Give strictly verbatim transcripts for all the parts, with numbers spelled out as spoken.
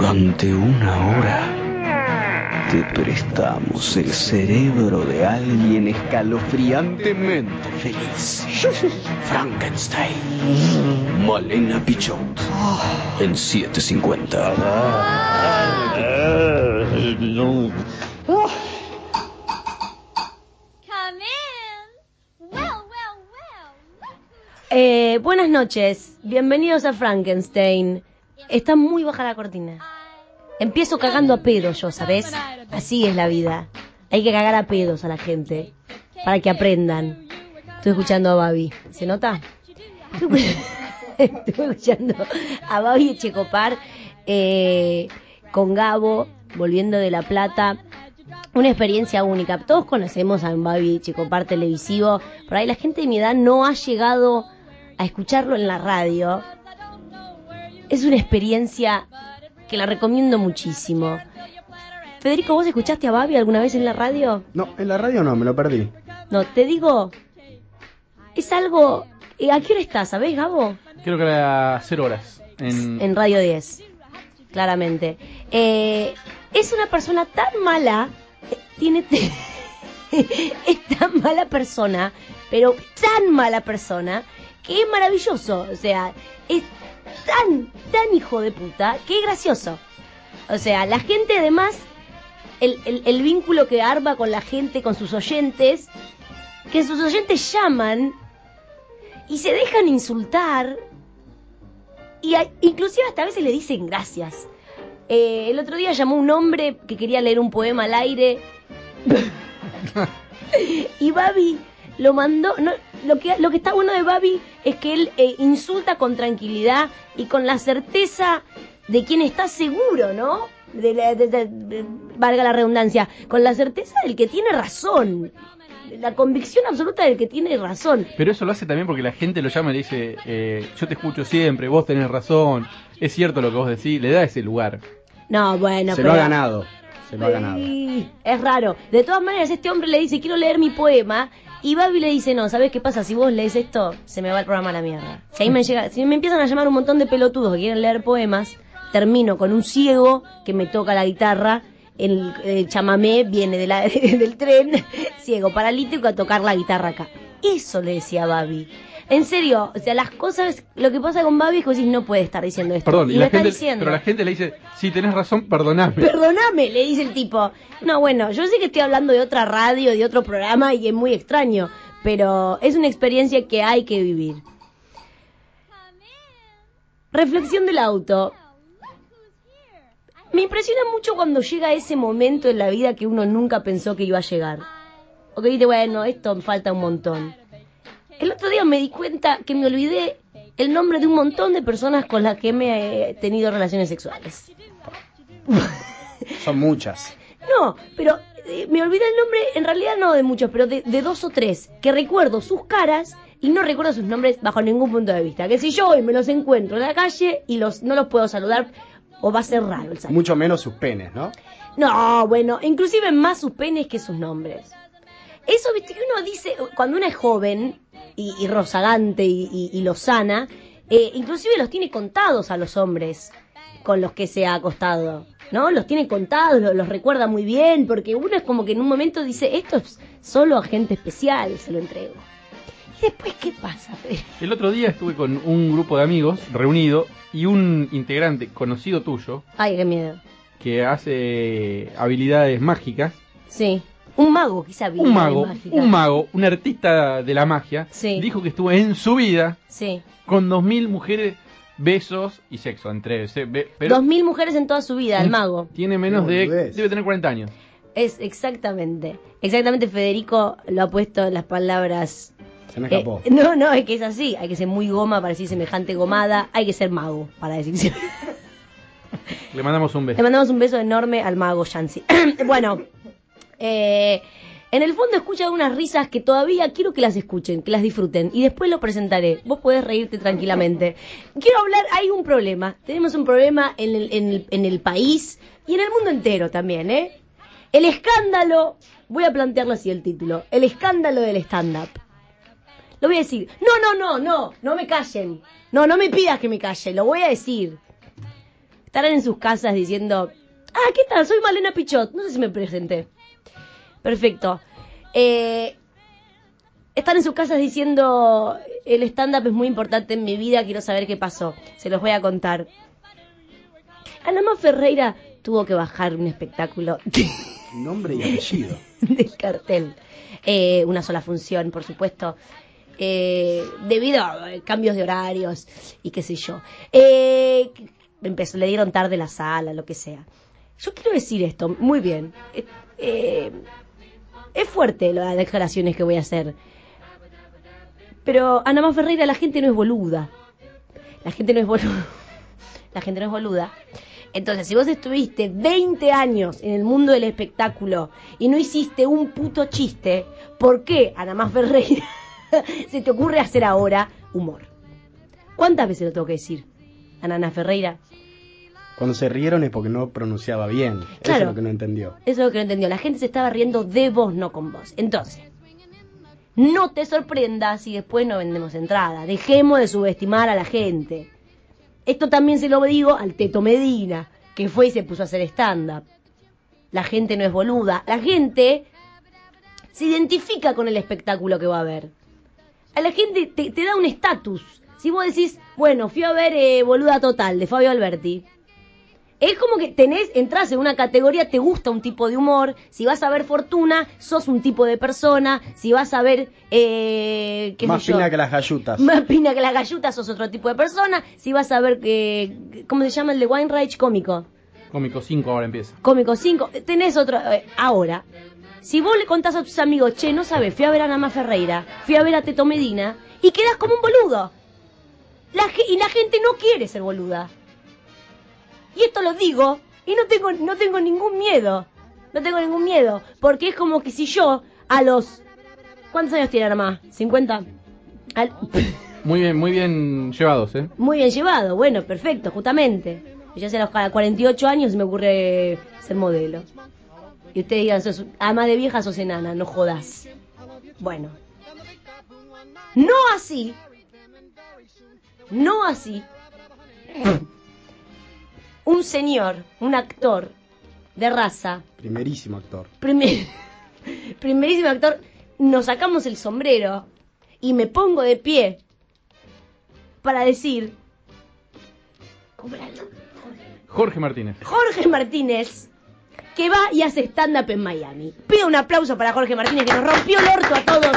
Durante una hora te prestamos el cerebro de alguien escalofriantemente feliz. Frankenstein. Malena Pichot. En setecientos cincuenta. Eh, buenas noches, bienvenidos a Frankenstein. Está muy baja la cortina. Empiezo cagando a pedos yo, ¿sabes? Así es la vida. Hay que cagar a pedos a la gente para que aprendan. Estoy escuchando a Babi. ¿Se nota? Estoy escuchando a Babi Echecopar eh, con Gabo, volviendo de La Plata. Una experiencia única. Todos conocemos a un Babi Echecopar televisivo. Por ahí la gente de mi edad no ha llegado a escucharlo en la radio. Es una experiencia que la recomiendo muchísimo. Federico, ¿vos escuchaste a Babi alguna vez en la radio? No, en la radio no, me lo perdí. No, te digo, es algo... ¿A qué hora estás, sabés, Gabo? Creo que era cero horas. En, en Radio diez, claramente. Eh, es una persona tan mala, tiene... es tan mala persona, pero tan mala persona, que es maravilloso. O sea, es tan, tan hijo de puta, que es gracioso. O sea, la gente además, el, el, el vínculo que arma con la gente, con sus oyentes, que sus oyentes llaman y se dejan insultar, y a, inclusive hasta a veces le dicen gracias. Eh, el otro día llamó un hombre que quería leer un poema al aire y Babi lo mandó. No, lo que lo que está bueno de Babi es que él eh, insulta con tranquilidad y con la certeza de quien está seguro, ¿no? De la, de, de, de, valga la redundancia, con la certeza del que tiene razón, la convicción absoluta del que tiene razón. Pero eso lo hace también porque la gente lo llama y le dice, eh, yo te escucho siempre, vos tenés razón, es cierto lo que vos decís, le da ese lugar. No, bueno, se pero... lo ha ganado, se lo ha ganado. Sí, es raro. De todas maneras, este hombre le dice, quiero leer mi poema, y Babi le dice, no, ¿sabés qué pasa? Si vos lees esto, se me va el programa a la mierda. Si ahí me llega, si me empiezan a llamar un montón de pelotudos que quieren leer poemas, termino con un ciego que me toca la guitarra. El, el chamamé viene de la, del tren, ciego, paralítico, a tocar la guitarra acá. Eso le decía Babi. En serio, o sea, las cosas, lo que pasa con Babi es que vos decís, no puede estar diciendo esto. Perdón, y, y la lo gente, está diciendo. Pero la gente le dice, sí, tenés razón, perdoname. Perdoname, le dice el tipo. No, bueno, yo sé que estoy hablando de otra radio, de otro programa, y es muy extraño, pero es una experiencia que hay que vivir. Reflexión del auto. Me impresiona mucho cuando llega ese momento en la vida que uno nunca pensó que iba a llegar. O que dice, bueno, esto me falta un montón. El otro día me di cuenta que me olvidé el nombre de un montón de personas con las que me he tenido relaciones sexuales. Son muchas. No, pero eh, me olvidé el nombre, en realidad no de muchos, pero de, de dos o tres, que recuerdo sus caras y no recuerdo sus nombres bajo ningún punto de vista. Que si yo hoy me los encuentro en la calle y los no los puedo saludar, o va a ser raro el saludo. Mucho menos sus penes, ¿no? No, bueno, inclusive más sus penes que sus nombres. Eso, viste, que uno dice, cuando uno es joven y, y rozagante y, y, y lozana, eh, inclusive los tiene contados a los hombres con los que se ha acostado, ¿no? Los tiene contados, los, los recuerda muy bien, porque uno es como que en un momento dice, esto es solo a gente especial, se lo entrego. ¿Y después qué pasa, Fede? El otro día estuve con un grupo de amigos reunido y un integrante conocido tuyo, Ay, qué miedo. que hace habilidades mágicas. Sí. Un mago, quizá. Un mago, un mago, un artista de la magia, sí. Dijo que estuvo en su vida sí. con dos mil mujeres, besos y sexo entre pero dos mil mujeres en toda su vida, el mago. Tiene menos de, debe tener cuarenta años. Es exactamente, exactamente. Federico lo ha puesto en las palabras. Se me escapó. Eh, no, no, es que es así. Hay que ser muy goma para decir semejante gomada. Hay que ser mago para decir. Le mandamos un beso. Le mandamos un beso enorme al mago Yancy. Bueno. Eh, en el fondo escucha unas risas que todavía quiero que las escuchen, que las disfruten, y después lo presentaré. Vos podés reírte tranquilamente. Quiero hablar, hay un problema. Tenemos un problema en el, en el, en el país y en el mundo entero también, ¿eh? El escándalo, voy a plantearlo así el título, el escándalo del stand-up. Lo voy a decir. No, no, no, no, no me callen. No, no me pidas que me calle, lo voy a decir. estarán en sus casas diciendo, ah, ¿qué tal? Soy Malena Pichot. No sé si me presenté. Perfecto. Eh, están en sus casas diciendo, el stand-up es muy importante en mi vida, quiero saber qué pasó. Se los voy a contar. Anamá Ferreira tuvo que bajar un espectáculo Nombre y apellido. del cartel. Eh, una sola función, por supuesto. Eh, debido a cambios de horarios y qué sé yo. Eh, empezó, le dieron tarde la sala, lo que sea. Yo quiero decir esto, muy bien. Eh, eh, es fuerte las declaraciones que voy a hacer. Pero Anamá Ferreira, la gente no es boluda. La gente no es boluda. La gente no es boluda. Entonces, si vos estuviste veinte años en el mundo del espectáculo y no hiciste un puto chiste, ¿por qué, Anamá Ferreira, se te ocurre hacer ahora humor? ¿Cuántas veces lo tengo que decir, Anamá Ferreira? Cuando se rieron es porque no pronunciaba bien. Claro. Eso es lo que no entendió. Eso es lo que no entendió. La gente se estaba riendo de vos, no con vos. Entonces, no te sorprendas si después no vendemos entrada. Dejemos de subestimar a la gente. Esto también se lo digo al Teto Medina, que fue y se puso a hacer stand-up. La gente no es boluda. La gente se identifica con el espectáculo que va a ver. A la gente te, te da un estatus. Si vos decís, bueno, fui a ver eh, Boluda Total, de Fabio Alberti. Es como que tenés, entras en una categoría, te gusta un tipo de humor. Si vas a ver Fortuna, sos un tipo de persona. Si vas a ver... Eh, ¿qué Más sé yo? pina que las gallutas. Más pina que las gallutas, sos otro tipo de persona. Si vas a ver... Eh, ¿cómo se llama el de Weinreich? Cómico. Cómico cinco ahora empieza. Cómico cinco. Tenés otro... Eh, ahora, si vos le contás a tus amigos, che, no sabes, fui a ver a Anamá Ferreira, fui a ver a Teto Medina, y quedás como un boludo. La, y la gente no quiere ser boluda. Y esto lo digo, y no tengo, no tengo ningún miedo. No tengo ningún miedo. Porque es como que si yo, a los... ¿Cuántos años tiene Anamá? ¿cincuenta? Al... Muy bien, muy bien llevados, ¿eh? Muy bien llevado, bueno, perfecto, justamente. Yo hace a los cuarenta y ocho años me ocurre ser modelo. Y ustedes digan, sos, además de vieja sos enana, no jodas. Bueno. No así. No así. Un señor, un actor de raza, Primerísimo actor. primer, primerísimo actor, nos sacamos el sombrero y me pongo de pie para decir, ¿cómo era el nombre? Jorge Martínez. Jorge Martínez, que va y hace stand-up en Miami. Pido un aplauso para Jorge Martínez, que nos rompió el orto a todos.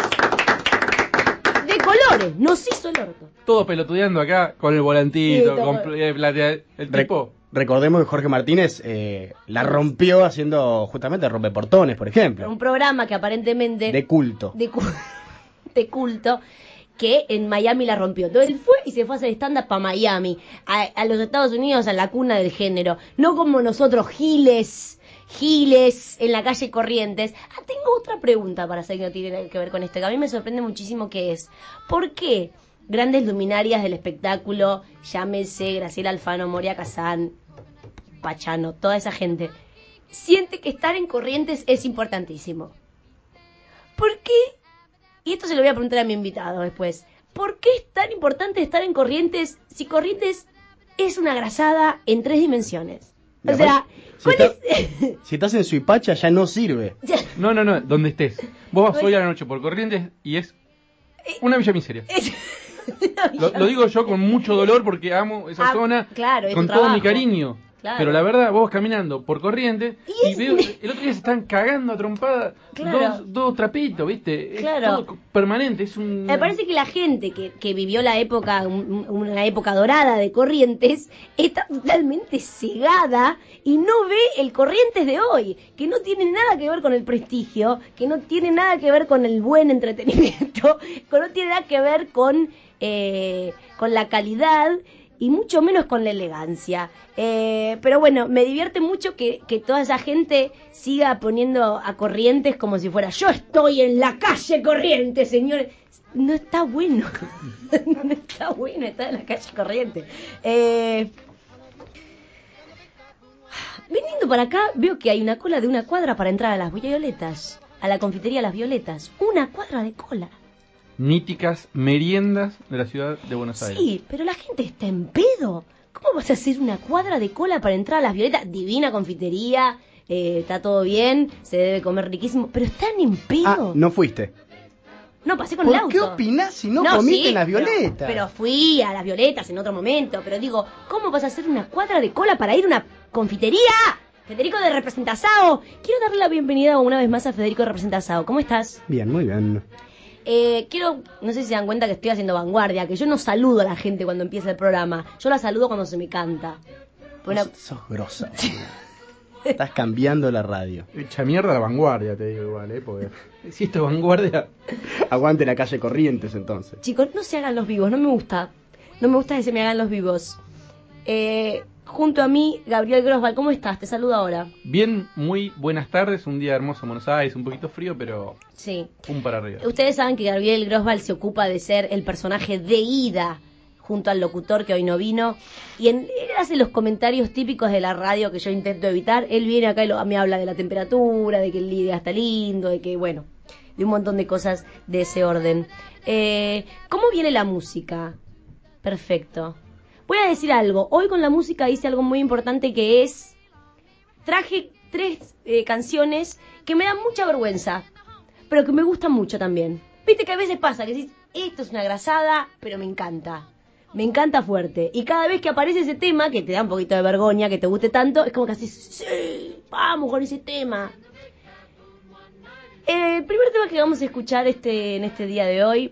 De colores, nos hizo el orto. Todos pelotudeando acá con el volantito, Sí, todo. con pl- eh, platea- el Re- tipo. Recordemos que Jorge Martínez eh, la rompió haciendo justamente rompeportones, por ejemplo. Un programa que aparentemente... De culto. de, cu- de culto, que en Miami la rompió. Entonces él fue y se fue a hacer stand-up para Miami, a, a los Estados Unidos, a la cuna del género. No como nosotros, giles, giles, en la calle Corrientes. Ah, tengo otra pregunta para hacer que no tiene que ver con esto, que a mí me sorprende muchísimo, que es, ¿por qué grandes luminarias del espectáculo, llámese Graciela Alfano, Moria Kazán, Pachano, toda esa gente, siente que estar en Corrientes es importantísimo? ¿Por qué? Y esto se lo voy a preguntar a mi invitado después. ¿Por qué es tan importante estar en Corrientes si Corrientes es una grasada en tres dimensiones? O Y sea, aparte, si, ¿cuál está- es? si estás en Suipacha ya no sirve. No, no, no, donde estés. Vos vas hoy a la noche por Corrientes y es una villa miseria. Es- Lo, lo digo yo con mucho dolor porque amo esa Ah, zona claro, es con tu todo trabajo. mi cariño. Claro. Pero la verdad, vos caminando por Corrientes Y y, es- veo, el otro día se están cagando a trompada Claro. dos, dos trapitos, ¿viste? Es Claro. todo permanente, es un... Me parece que la gente que, que vivió la época, un- una época dorada de Corrientes, está totalmente cegada y no ve el Corrientes de hoy, que no tiene nada que ver con el prestigio, que no tiene nada que ver con el buen entretenimiento, que no tiene nada que ver con, eh, con la calidad y mucho menos con la elegancia. Eh, pero bueno, me divierte mucho que, que toda esa gente siga poniendo a Corrientes como si fuera, yo estoy en la calle Corrientes, señores. No está bueno. No está bueno estar en la calle Corrientes. Eh, viniendo para acá, veo que hay una cola de una cuadra para entrar a las Violetas, a la confitería Las Violetas. Una cuadra de cola. Míticas meriendas de la ciudad de Buenos Aires. Sí, pero la gente está en pedo. ¿cómo vas a hacer una cuadra de cola para entrar a Las Violetas? Divina confitería, eh, está todo bien, se debe comer riquísimo, pero están en pedo. Ah, no fuiste. No, pasé con el auto. ¿Por qué opinás si no, no comiste sí, en Las pero, Violetas? Pero fui a Las Violetas en otro momento, pero digo, ¿cómo vas a hacer una cuadra de cola para ir a una confitería? Federico de Representazao. Quiero darle la bienvenida una vez más a Federico de Representazao. ¿Cómo estás? Bien, muy bien. Eh, quiero, no sé si se dan cuenta que estoy haciendo vanguardia, que yo no saludo a la gente cuando empieza el programa. Yo la saludo cuando se me canta. Una... Sos, sos grosa. Estás cambiando la radio. Echa mierda la vanguardia, te digo igual, ¿eh? Porque si esto es vanguardia... Aguante la calle Corrientes, entonces. Chicos, no se hagan los vivos, no me gusta. No me gusta que se me hagan los vivos. Eh... Junto a mí, Gabriel Grosval, ¿cómo estás? Te saludo ahora. Bien, muy buenas tardes, un día hermoso en Buenos Aires, un poquito frío, pero sí. Un para arriba. Ustedes saben que Gabriel Grosval se ocupa de ser el personaje de Ida, junto al locutor que hoy no vino, y en, él hace los comentarios típicos de la radio que yo intento evitar. Él viene acá y lo, me habla de la temperatura, de que el día está lindo, de que, bueno, de un montón de cosas de ese orden. Eh, ¿Cómo viene la música? Perfecto. Voy a decir algo. Hoy con la música hice algo muy importante, que es... Traje tres eh, canciones que me dan mucha vergüenza, pero que me gustan mucho también. Viste que a veces pasa que decís, esto es una grasada, pero me encanta. Me encanta fuerte. Y cada vez que aparece ese tema, que te da un poquito de vergüenza, que te guste tanto, es como que haces, sí, vamos con ese tema. Eh, el primer tema que vamos a escuchar este en este día de hoy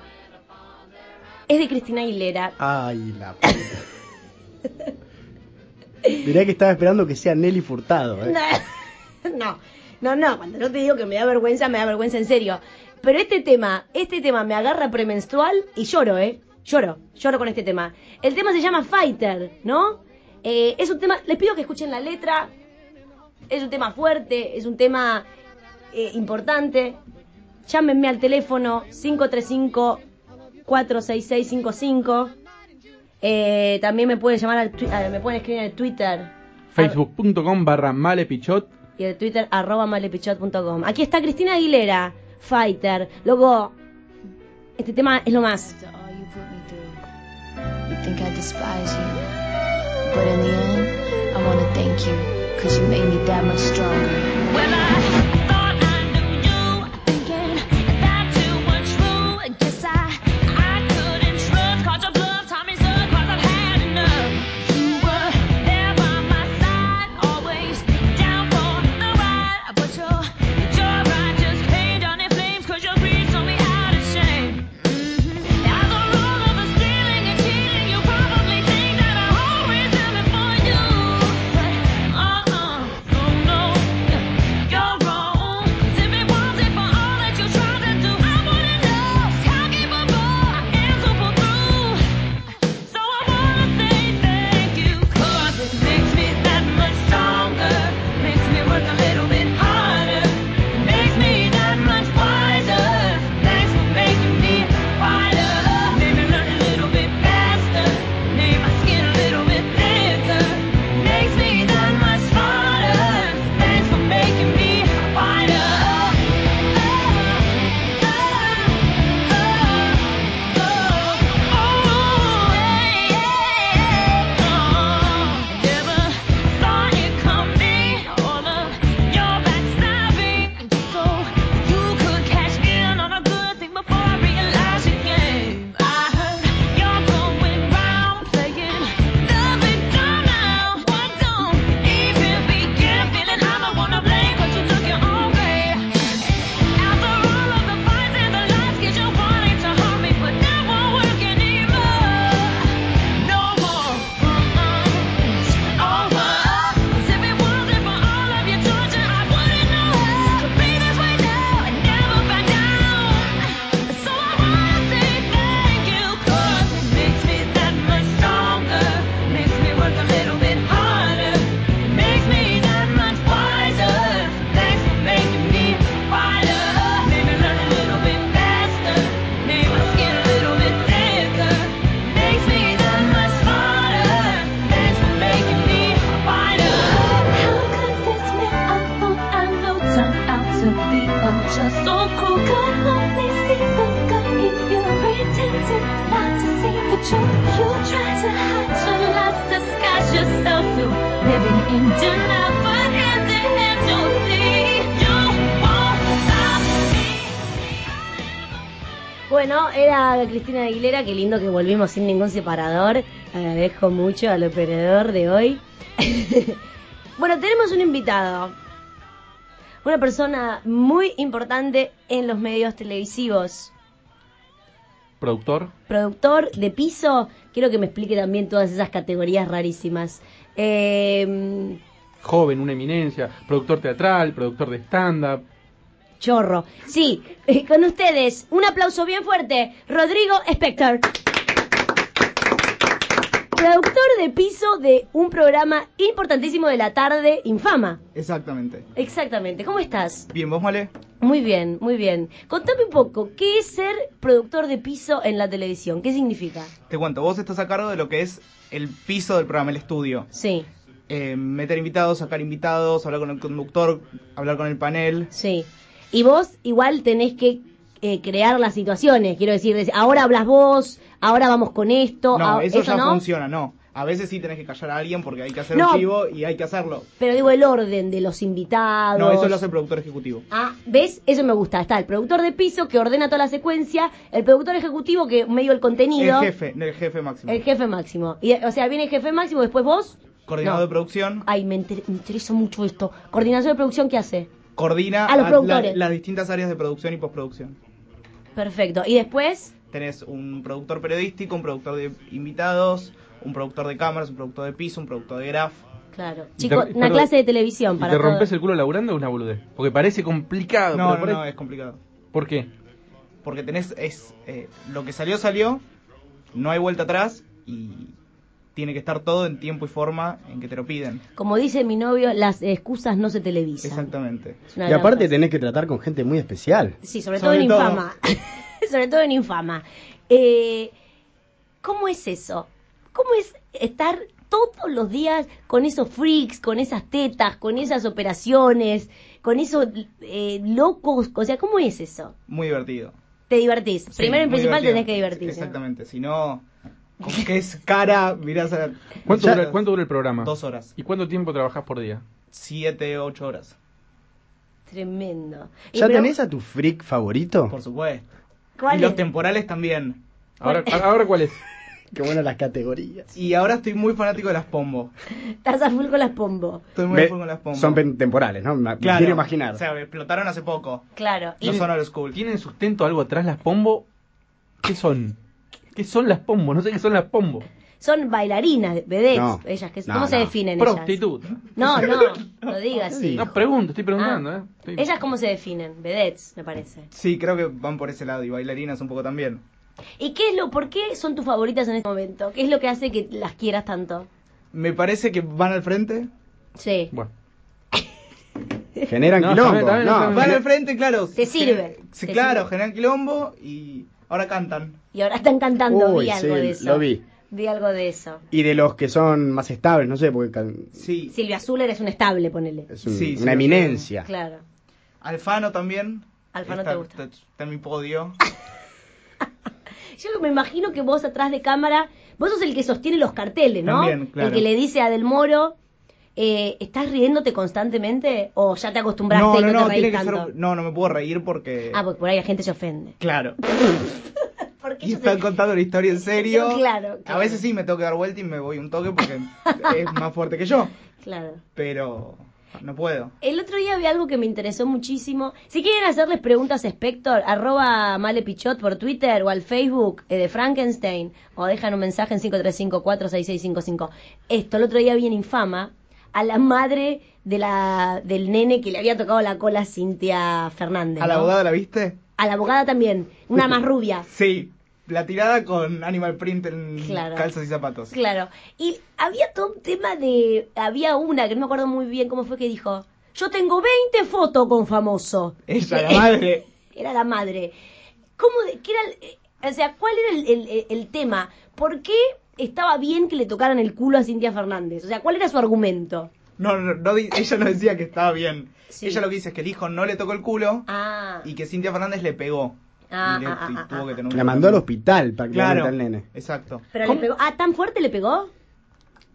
es de Cristina Aguilera. Ay, la puta. Diré que estaba esperando que sea Nelly Furtado, ¿eh? No, no, no, cuando no te digo que me da vergüenza, me da vergüenza en serio. Pero este tema, este tema me agarra premenstrual y lloro, ¿eh? Lloro, lloro con este tema. El tema se llama Fighter, ¿no? Eh, es un tema, les pido que escuchen la letra. Es un tema fuerte, es un tema eh, importante. Llámenme al teléfono cinco tres cinco, cuatro seis seis cinco cinco. Eh, también me pueden llamar al twi- me pueden escribir en el Twitter Facebook punto com barra malepichot y el Twitter arroba malepichot punto com. Aquí está Cristina Aguilera, Fighter. Luego, este tema es lo más. You think I despise you, but in the end, I wanna thank you, cause you made me that much stronger. Well, I just so cruel. Could only see the good in you, pretending not to see the truth. You try to hide your lies. just disguise yourself to living in denial, but in the end you'll see you won't stop me. Bueno, era Cristina Aguilera, qué lindo que volvimos sin ningún separador. Agradezco mucho al operador de hoy. Bueno, tenemos un invitado. Una persona muy importante en los medios televisivos. Productor. Productor de piso. Quiero que me explique también todas esas categorías rarísimas. Eh, Joven, una eminencia. Productor teatral, productor de stand-up. chorro. Sí, eh, con ustedes, un aplauso bien fuerte. Rodrigo Spector. Productor de piso de un programa importantísimo de la tarde, Infama. Exactamente. Exactamente. ¿Cómo estás? Bien, ¿vos, Male? Muy bien, muy bien. Contame un poco, ¿qué es ser productor de piso en la televisión? ¿Qué significa? Te cuento, vos estás a cargo de lo que es el piso del programa, el estudio. Sí, Eh, meter invitados, sacar invitados, hablar con el conductor, hablar con el panel. sí. Y vos igual tenés que eh, crear las situaciones, quiero decir, decir, ahora hablas vos, ahora vamos con esto. No, ah, eso ya no. funciona, no. A veces sí tenés que callar a alguien porque hay que hacer No. un chivo y hay que hacerlo. Pero digo el orden de los invitados. No, eso lo hace el productor ejecutivo. Ah, ¿ves? Eso me gusta. Está el productor de piso que ordena toda la secuencia, el productor ejecutivo que medio el contenido. El jefe, el jefe máximo. El jefe máximo. Y, o sea, viene el jefe máximo, después vos. Coordinador No. de producción. Ay, me, inter- me interesa mucho esto. Coordinación de producción, ¿qué hace? Coordina A los la- productores. las distintas áreas de producción y postproducción. Perfecto. Y después, Tenés un productor periodístico, un productor de invitados, un productor de cámaras, un productor de piso, un productor de graf. claro. Y Chicos, te- una perdón, clase de televisión ¿Y para te todos. rompes el culo laburando o una boludez? Porque parece complicado. No, pero no, por no, ahí- es complicado. ¿Por qué? Porque tenés, es eh, lo que salió, salió, no hay vuelta atrás y tiene que estar todo en tiempo y forma en que te lo piden. Como dice mi novio, las excusas no se televisan. Exactamente. Es una Y gran aparte frase. tenés que tratar con gente muy especial. Sí, sobre todo Sobre en todo. Infama. Sobre todo en Infama. Eh, ¿Cómo es eso? ¿Cómo es estar todos los días con esos freaks, con esas tetas, con esas operaciones, con esos eh, locos? O sea, ¿cómo es eso? Muy divertido. Te divertís. Sí, Primero y muy principal divertido. tenés que divertirte. Exactamente. Si no, con que es cara, mirás a... ¿Cuánto, Ya- dura, ¿Cuánto dura el programa? Dos horas. ¿Y cuánto tiempo trabajás por día? Siete, ocho horas. Tremendo. Y ¿Ya pero- tenés a tu freak favorito? Por supuesto. ¿Cuál Y los es? temporales también. Ahora, ¿ahora cuál es? Qué buenas las categorías. Y ahora estoy muy fanático de las pombo. Estás a full con las pombo. Estoy muy Ve- a full con las pombo. Son pen- temporales, ¿no? Me Claro. quiero imaginar. O sea, explotaron hace poco. Claro. Y No son old school. ¿Tienen sustento algo atrás las pombo? ¿Qué son? ¿Qué son las pombo? No sé qué son las pombo. son bailarinas, vedettes, No. ellas. Que, No, ¿Cómo se no. definen ellas? Prostituta. No, no, no digas así. No, pregunto, estoy preguntando, Ah, ¿eh? Estoy- ¿Ellas cómo se definen? Vedettes, me parece. Sí, creo que van por ese lado y bailarinas un poco también. ¿Y qué es lo, por qué son tus favoritas en este momento? ¿Qué es lo que hace que las quieras tanto? Me parece que van al frente. Sí. Bueno. Generan No, quilombo. también, también, no, también. Van gener- al frente, claro. Te sirve, Sí, te claro, sirve. generan quilombo y ahora cantan. Y ahora están cantando, Uy, vi algo sí, de eso. lo vi. Vi algo de eso. Y de los que son más estables, no sé, porque can- Sí. Silvia Zuller es un estable, ponele. es un- Sí, sí, una lo eminencia. Claro. Alfano también. Alfano está, te gusta. Está, está en mi podio. Yo me imagino que vos atrás de cámara, vos sos el que sostiene los carteles, ¿no? También, claro. El que le dice a Del Moro, eh, ¿estás riéndote constantemente o ya te acostumbraste No, y no, no, no, te reís tiene que tanto? ser. No, no me puedo reír porque. Ah, porque por ahí la gente se ofende. Claro. Porque Y yo están te- contando la historia en serio. Claro, A claro. veces sí me tengo que dar vuelta y me voy un toque porque es más fuerte que yo. Claro. Pero no puedo. El otro día vi algo que me interesó muchísimo. Si quieren hacerles preguntas a Spector, arroba malepichot por Twitter o al Facebook eh, de Frankenstein, o dejan un mensaje en cinco tres cinco, cuatro seis seis cinco cinco. Esto, el otro día vi en Infama a la madre de la del nene que le había tocado la cola a Cintia Fernández. ¿A la ¿no? abogada la viste? A la abogada también, una más rubia. Sí. La tirada con animal print en Claro. calzas y zapatos. Claro. Y había todo un tema de... Había una que no me acuerdo muy bien cómo fue que dijo, yo tengo veinte fotos con famoso. Ella, la madre. Era la madre. ¿Cómo de, qué era el- eh, o sea, ¿cuál era el, el- el tema? ¿Por qué estaba bien que le tocaran el culo a Cintia Fernández? O sea, ¿cuál era su argumento? No, no, no, di- ella no decía que estaba bien. Sí. Ella lo que dice es que el hijo no le tocó el culo Ah, y que Cintia Fernández le pegó. Ah, y le- ah, y ah, tuvo ah, que tener un La mandó al tratamiento. hospital prácticamente Claro, al nene. exacto. pero ¿Cómo? le pegó. Ah, ¿tan fuerte le pegó?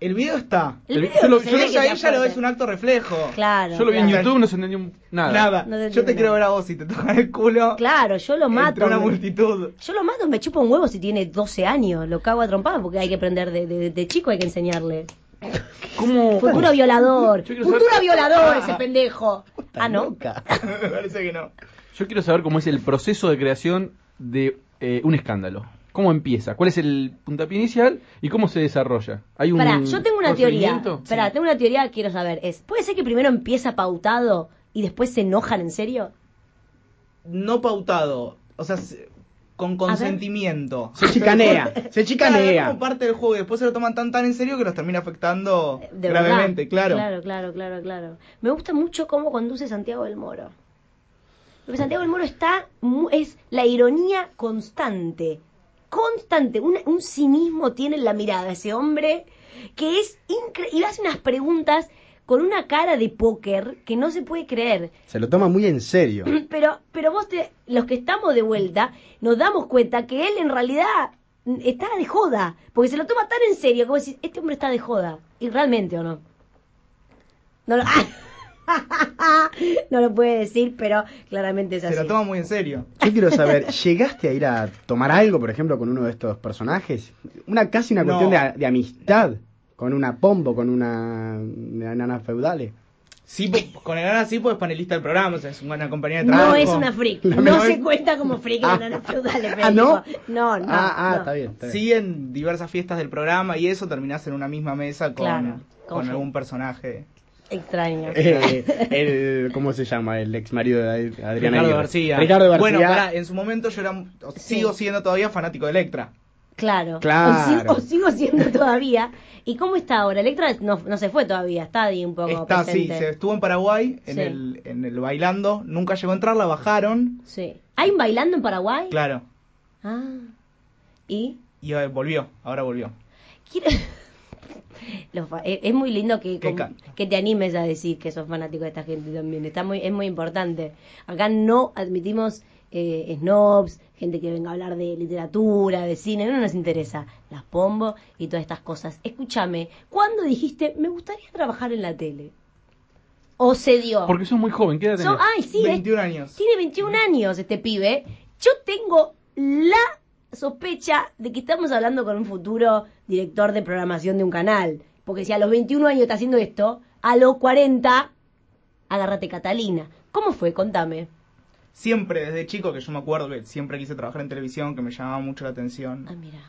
El video está. El El- video yo lo- se yo ve lo- que Ella, te ella lo aporta. es un acto reflejo. Claro. Yo lo vi en claro. YouTube, no se entendió un- nada. Nada. No te Yo te entiendo quiero nada. ver a vos si te tocan el culo. Claro, yo lo mato. Entre una me- multitud. Yo lo mato, me chupo un huevo si tiene doce años. Lo cago a trompadas porque hay que aprender de, de, de chico, hay que enseñarle. ¿Cómo? Futuro violador. Yo quiero Futuro saber- violador ese pendejo. Ah, ¿no? Loca. Me parece que no. Yo quiero saber cómo es el proceso de creación de eh, un escándalo. ¿Cómo empieza? ¿Cuál es el puntapié inicial y cómo se desarrolla? ¿Hay un Pará, yo tengo una teoría. procedimiento? Pará, tengo una teoría que quiero saber. Es, ¿puede ser que primero empieza pautado y después se enojan en serio? No pautado. O sea, se- con consentimiento. Se chicanea, se Claro, es chicanea. como parte del juego y después se lo toman tan tan en serio que los termina afectando De gravemente, verdad. claro. Claro, claro, claro, claro. Me gusta mucho cómo conduce Santiago del Moro. Porque Santiago del Moro está, mu- es la ironía constante. Constante. Un, un cinismo tiene en la mirada ese hombre que es increíble. Y hace unas preguntas con una cara de póker que no se puede creer. Se lo toma muy en serio. Pero, pero vos, te, los que estamos de vuelta, nos damos cuenta que él en realidad está de joda. Porque se lo toma tan en serio como decir, este hombre está de joda. ¿Y realmente o no? No lo, no lo puede decir, pero claramente es así. Se lo toma muy en serio. Yo quiero saber, ¿llegaste a ir a tomar algo, por ejemplo, con uno de estos personajes? Una casi una No. cuestión de, de amistad, con una pombo, con una, una nana feudale. Sí, po- con el Ana sí, pues es panelista del programa, o sea, es una compañía de No trabajo. es una freak. No, No, no se es- cuenta como freak en Ah. la nana feudal. Ah, ¿no? No, no. ah, ah, no. está bien, está bien. Sí, en diversas fiestas del programa y eso terminás en una misma mesa con, Claro, con con algún personaje. Extraño. Eh, el, ¿cómo se llama? El ex marido de Adriana Ricardo Aguirre. García. Ricardo García. Bueno, pará, en su momento yo era, o Sí. sigo siendo todavía fanático de Electra. Claro. Claro. O, sigo, o sigo siendo todavía. ¿Y cómo está ahora? Electra no, no se fue todavía, está ahí un poco Está, sí, presente. se estuvo en Paraguay, en, Sí. el, en el bailando, nunca llegó a entrar, la bajaron, Sí. ¿Hay un bailando en Paraguay? claro, Ah. ¿Y? y eh, volvió, ahora volvió. Quiero... Los fa- es es muy lindo que, Qué com- ca- que te animes a decir que sos fanático de esta gente también. Está muy, es muy importante. Acá no admitimos eh, snobs, gente que venga a hablar de literatura, de cine, no nos interesa. Las pombo y todas estas cosas. Escúchame, ¿cuándo dijiste, me gustaría trabajar en la tele? ¿O se dio? Porque sos muy joven, ¿qué edad tenés? Son- ay, sí, es- veintiún años. tiene veintiún años este pibe. Yo tengo la sospecha de que estamos hablando con un futuro director de programación de un canal. Porque si a los veintiún años está haciendo esto, a los cuarenta, agárrate Catalina. ¿Cómo fue? Contame. Siempre, desde chico, que yo me acuerdo que siempre quise trabajar en televisión, que me llamaba mucho la atención, Ah, mira.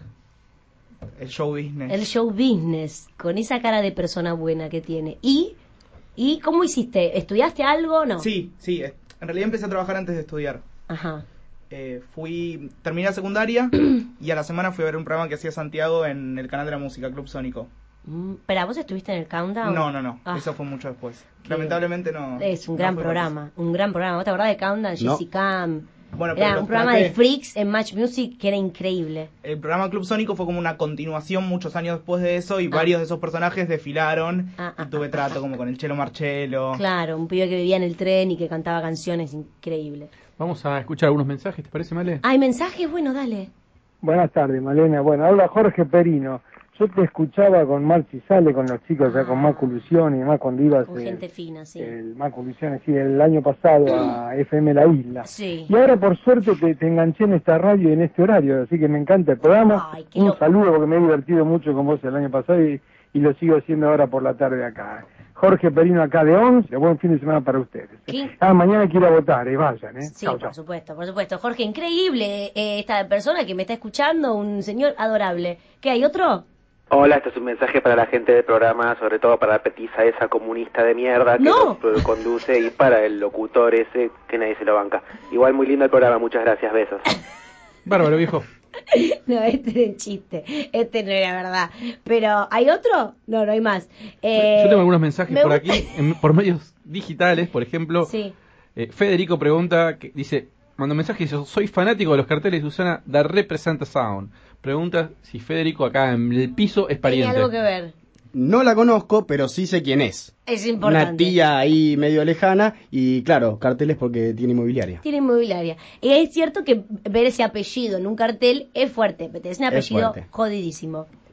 el show business. El show business, con esa cara de persona buena que tiene. ¿Y? ¿Y cómo hiciste? ¿Estudiaste algo o no? Sí, sí, eh, en realidad empecé a trabajar antes de estudiar. Ajá. Eh, fui, terminé la secundaria y a la semana fui a ver un programa que hacía Santiago en el canal de la música, Club Sónico. Mm, ¿Pero vos estuviste en el Countdown? No, no, no, Ah. eso fue mucho después. Qué- Lamentablemente no. Es un no gran fui programa, un gran programa. ¿Vos te acordás de Countdown? No. Jessica. Bueno, pero Era los un programa traté. de freaks en Match Music que era increíble. El programa Club Sónico fue como una continuación muchos años después de eso y Ah. varios de esos personajes desfilaron Ah, ah, y tuve ah, trato como con el Chelo Marchelo. Claro, un pibe que vivía en el tren y que cantaba canciones increíbles. Vamos a escuchar algunos mensajes, ¿te parece, Male? ¿Hay mensajes? Bueno, dale. Buenas tardes, Malena. Bueno, habla Jorge Perino. Yo te escuchaba con Marci Sale, con los chicos, ya con Marco Lucioni y demás, cuando ibas Con eh, gente fina, sí. el Marco Lucioni, sí, el año pasado a F M La Isla. Sí. Y ahora, por suerte, te, te enganché en esta radio y en este horario, así que me encanta el programa. Ay, qué Un loco. saludo, porque me he divertido mucho con vos el año pasado y, y lo sigo haciendo ahora por la tarde acá. Jorge Perino acá de once, buen fin de semana para ustedes. ¿Qué? Ah, mañana quiero votar, eh, vayan, ¿eh? Sí, Chau, por chau. supuesto, por supuesto. Jorge, increíble eh, esta persona que me está escuchando, un señor adorable. ¿Qué hay otro? Hola, este es un mensaje para la gente del programa, sobre todo para la petiza esa comunista de mierda que ¡No! lo conduce y para el locutor ese que nadie se lo banca. Igual muy lindo el programa, muchas gracias, besos. Bárbaro, viejo. No, este era un chiste. Este no era verdad. Pero, ¿hay otro? No, no hay más. Eh, Yo tengo algunos mensajes me por gusta- aquí, en- por medios digitales, por ejemplo. Sí. Eh, Federico pregunta, que dice, manda un mensaje y dice, soy fanático de los carteles de Susana da Representa Sound. Pregunta si Federico acá en el piso es Tiene pariente. algo que ver. No la conozco, pero sí sé quién es. Es importante. Una tía ahí medio lejana y claro, carteles porque tiene inmobiliaria. Tiene inmobiliaria. Y es cierto que ver ese apellido en un cartel es fuerte. Pero es un Es apellido fuerte. jodidísimo.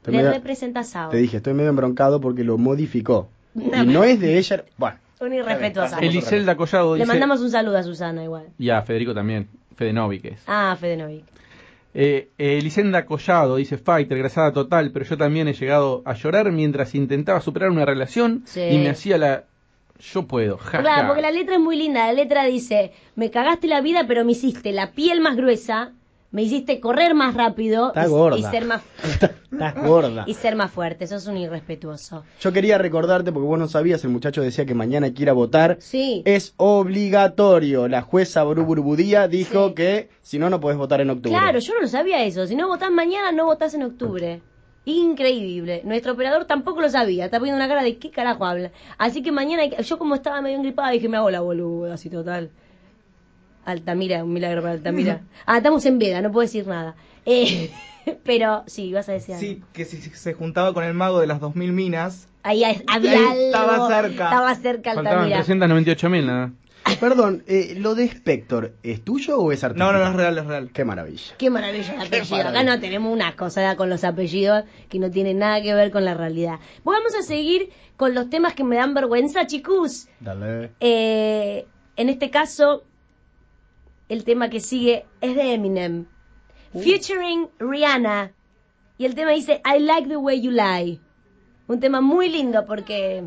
Estoy Le medio- representa Sao. Te dije, estoy medio embroncado porque lo modificó. Y no es de ella. Bueno, Una irrespetuosa. Eliselda Collado Le dice... mandamos un saludo a Susana igual. Y a Federico también. Fedenovi, que es. Ah, Fede Novik. Eh, eh, Elisenda Collado dice: Fighter, grasada total, pero yo también he llegado a llorar mientras intentaba superar una relación Sí. y me hacía la... Yo puedo, jaja. Claro, porque la letra es muy linda. La letra dice: me cagaste la vida, pero me hiciste la piel más gruesa, me hiciste correr más rápido Está y, gorda. y ser más estás gorda. y ser más fuerte. Sos un irrespetuoso. Yo quería recordarte, porque vos no sabías, el muchacho decía que mañana hay que ir a votar. Sí. Es obligatorio. La jueza Buruburubudía dijo Sí. que si no, no podés votar en octubre. Claro, yo no lo sabía eso. Si no votás mañana, no votás en octubre. Increíble. Nuestro operador tampoco lo sabía. Está poniendo una cara de qué carajo habla. Así que mañana, hay que- yo como estaba medio engripada, dije, me hago la boluda, así total. Altamira, un milagro para Altamira. Ah, estamos en veda, no puedo decir nada. Eh, pero sí, vas a decir algo. Sí, que si se juntaba con el mago de las dos mil minas. Ahí hay- había Ahí algo. estaba cerca. Estaba cerca Faltaban Altamira. trescientos noventa y ocho mil nada. Perdón, eh, ¿lo de Spector es tuyo o es artístico? No, no, no es real, es real. Qué maravilla. Qué maravilla el apellido. Acá maravilla. no tenemos una cosa con los apellidos que no tienen nada que ver con la realidad. Vamos a seguir con los temas que me dan vergüenza, chicos. Dale. Eh, en este caso, el tema que sigue es de Eminem, featuring Rihanna. Y el tema dice I Like the Way You Lie. Un tema muy lindo porque...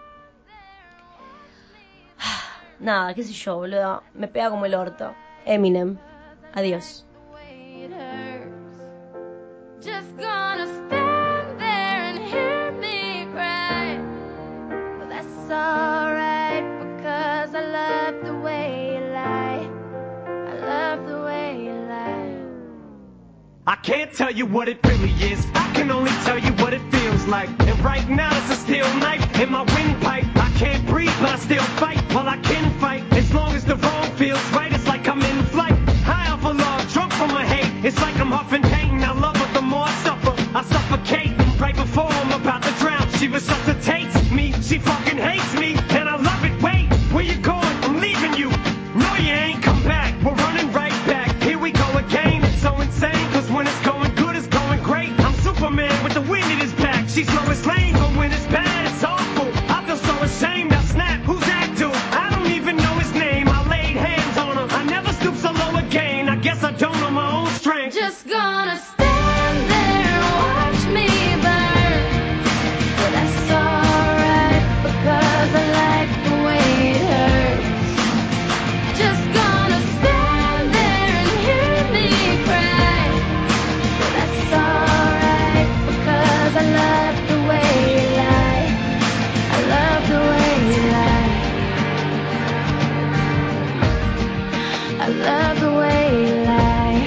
Nada, qué sé yo, boludo. Me pega como el orto. Eminem. Adiós. Just gonna stand there and hear me cry. Well, that's alright because I love the way you lie. I love the way you lie. I can't tell you what it really is. I can only tell you what it feels like. And right now it's a steel knife in my windpipe. I can't breathe, but I still fight. Well, I can fight as long as the wrong feels right. It's like I'm in flight, high off of love, drunk from my hate. It's like I'm huffing pain. I love her the more I suffer. I suffocate right before I'm about to drown. She resuscitates me. She fucking hates me, and I love it. Wait, where you going? I'm leaving you. No, you ain't come back. We're running right back. Here we go again. It's so insane, cause when it's going good, it's going great. I'm Superman with the wind in his back. She's Lois Lane, but when it's bad, it's awful. I feel so ashamed. I snap. Who's that dude? I don't even know his name. I laid hands on him. I never stoop so low again. I guess I don't know my own strength. Just gonna stand there and watch me burn. Well, that's alright because I like the way it hurts. Just gonna stand there and hear me cry. Well, that's alright because I love the way you lie. I love the way you lie. I love the way you lie.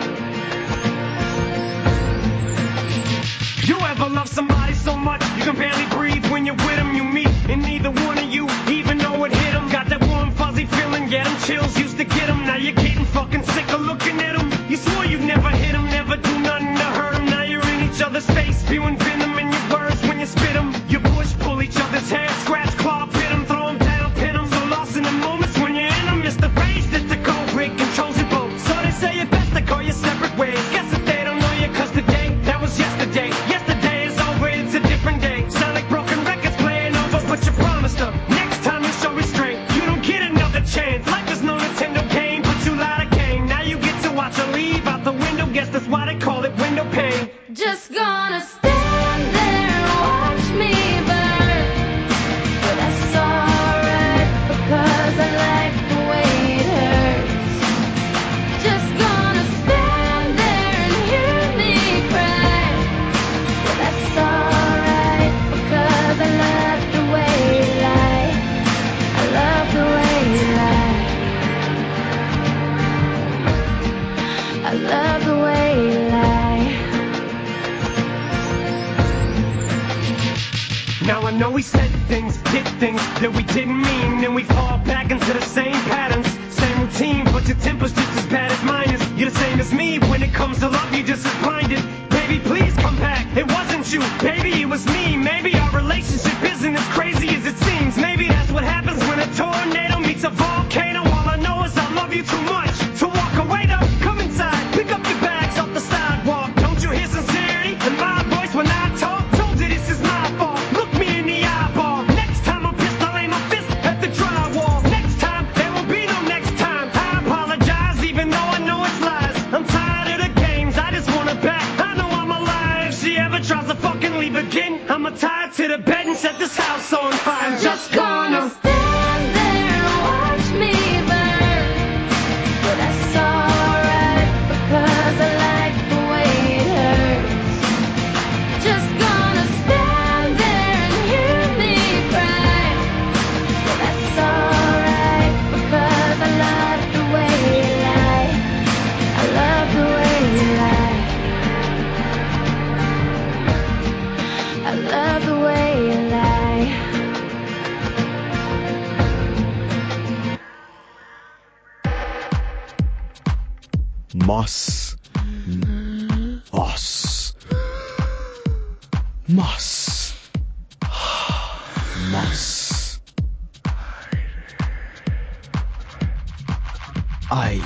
You ever love somebody so much you can barely breathe when you're with them? You meet, and neither one of you even know it hit them. Got that warm fuzzy feeling, get them chills, used to get them. Now you're getting fucking sick of looking at them. You swore you'd never hit them, never do nothing to hurt them. Now you're in each other's face, spewing venom in your words when you spit them. You push, pull each other's hair, scratch, claw, pit them, throw them down, pin them. So lost in the moments when you're in them, it's the rage that the cold break controls your boat. So they say it best to go your separate ways. Guess that they don't know you cause today, that was yesterday. Yesterday is over, it's a different day. Sound like broken records playing over, but you promised them. Next time you show restraint, you don't get another chance. Life is no Nintendo game, but you lied again. Now you get to watch her leave out the window, guess that's why they call it window pane. Just gonna stand there and watch me burn. But that's alright because I like the way it hurts. Just gonna stand there and hear me cry. But that's alright because I love the way you lie. I love the way you lie. I love the way you lie. Now I know we said things, did things that we didn't mean, and we fall back into the same patterns, same routine, but your temper's just as bad as mine is. You're the same as me, when it comes to love, you're just as blinded. Baby, please come back, it wasn't you, baby, it was me. Maybe our relationship isn't as crazy as it seems. Maybe that's what happens when a tornado meets a volcano. All I know is I love you too much to walk away though. Come inside, pick up your bags off the sidewalk. Don't you hear sincerity in my voice when I my tie to the bed and set this house on fire. I'm just gonna stand there and watch me burn. But that's alright because I like the way it hurts. Just gonna stand there and hear me cry. But that's alright because I love the way you lie. I love the way you lie. I love the way you lie. Más. Más. Más. Más. Aire.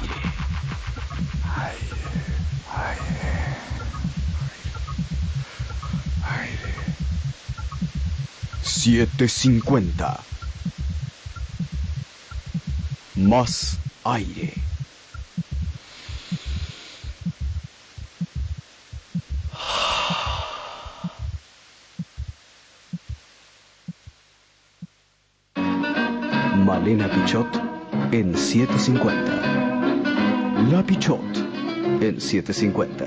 siete cincuenta. Más aire. Malena Pichot en siete cincuenta. La Pichot en siete cincuenta.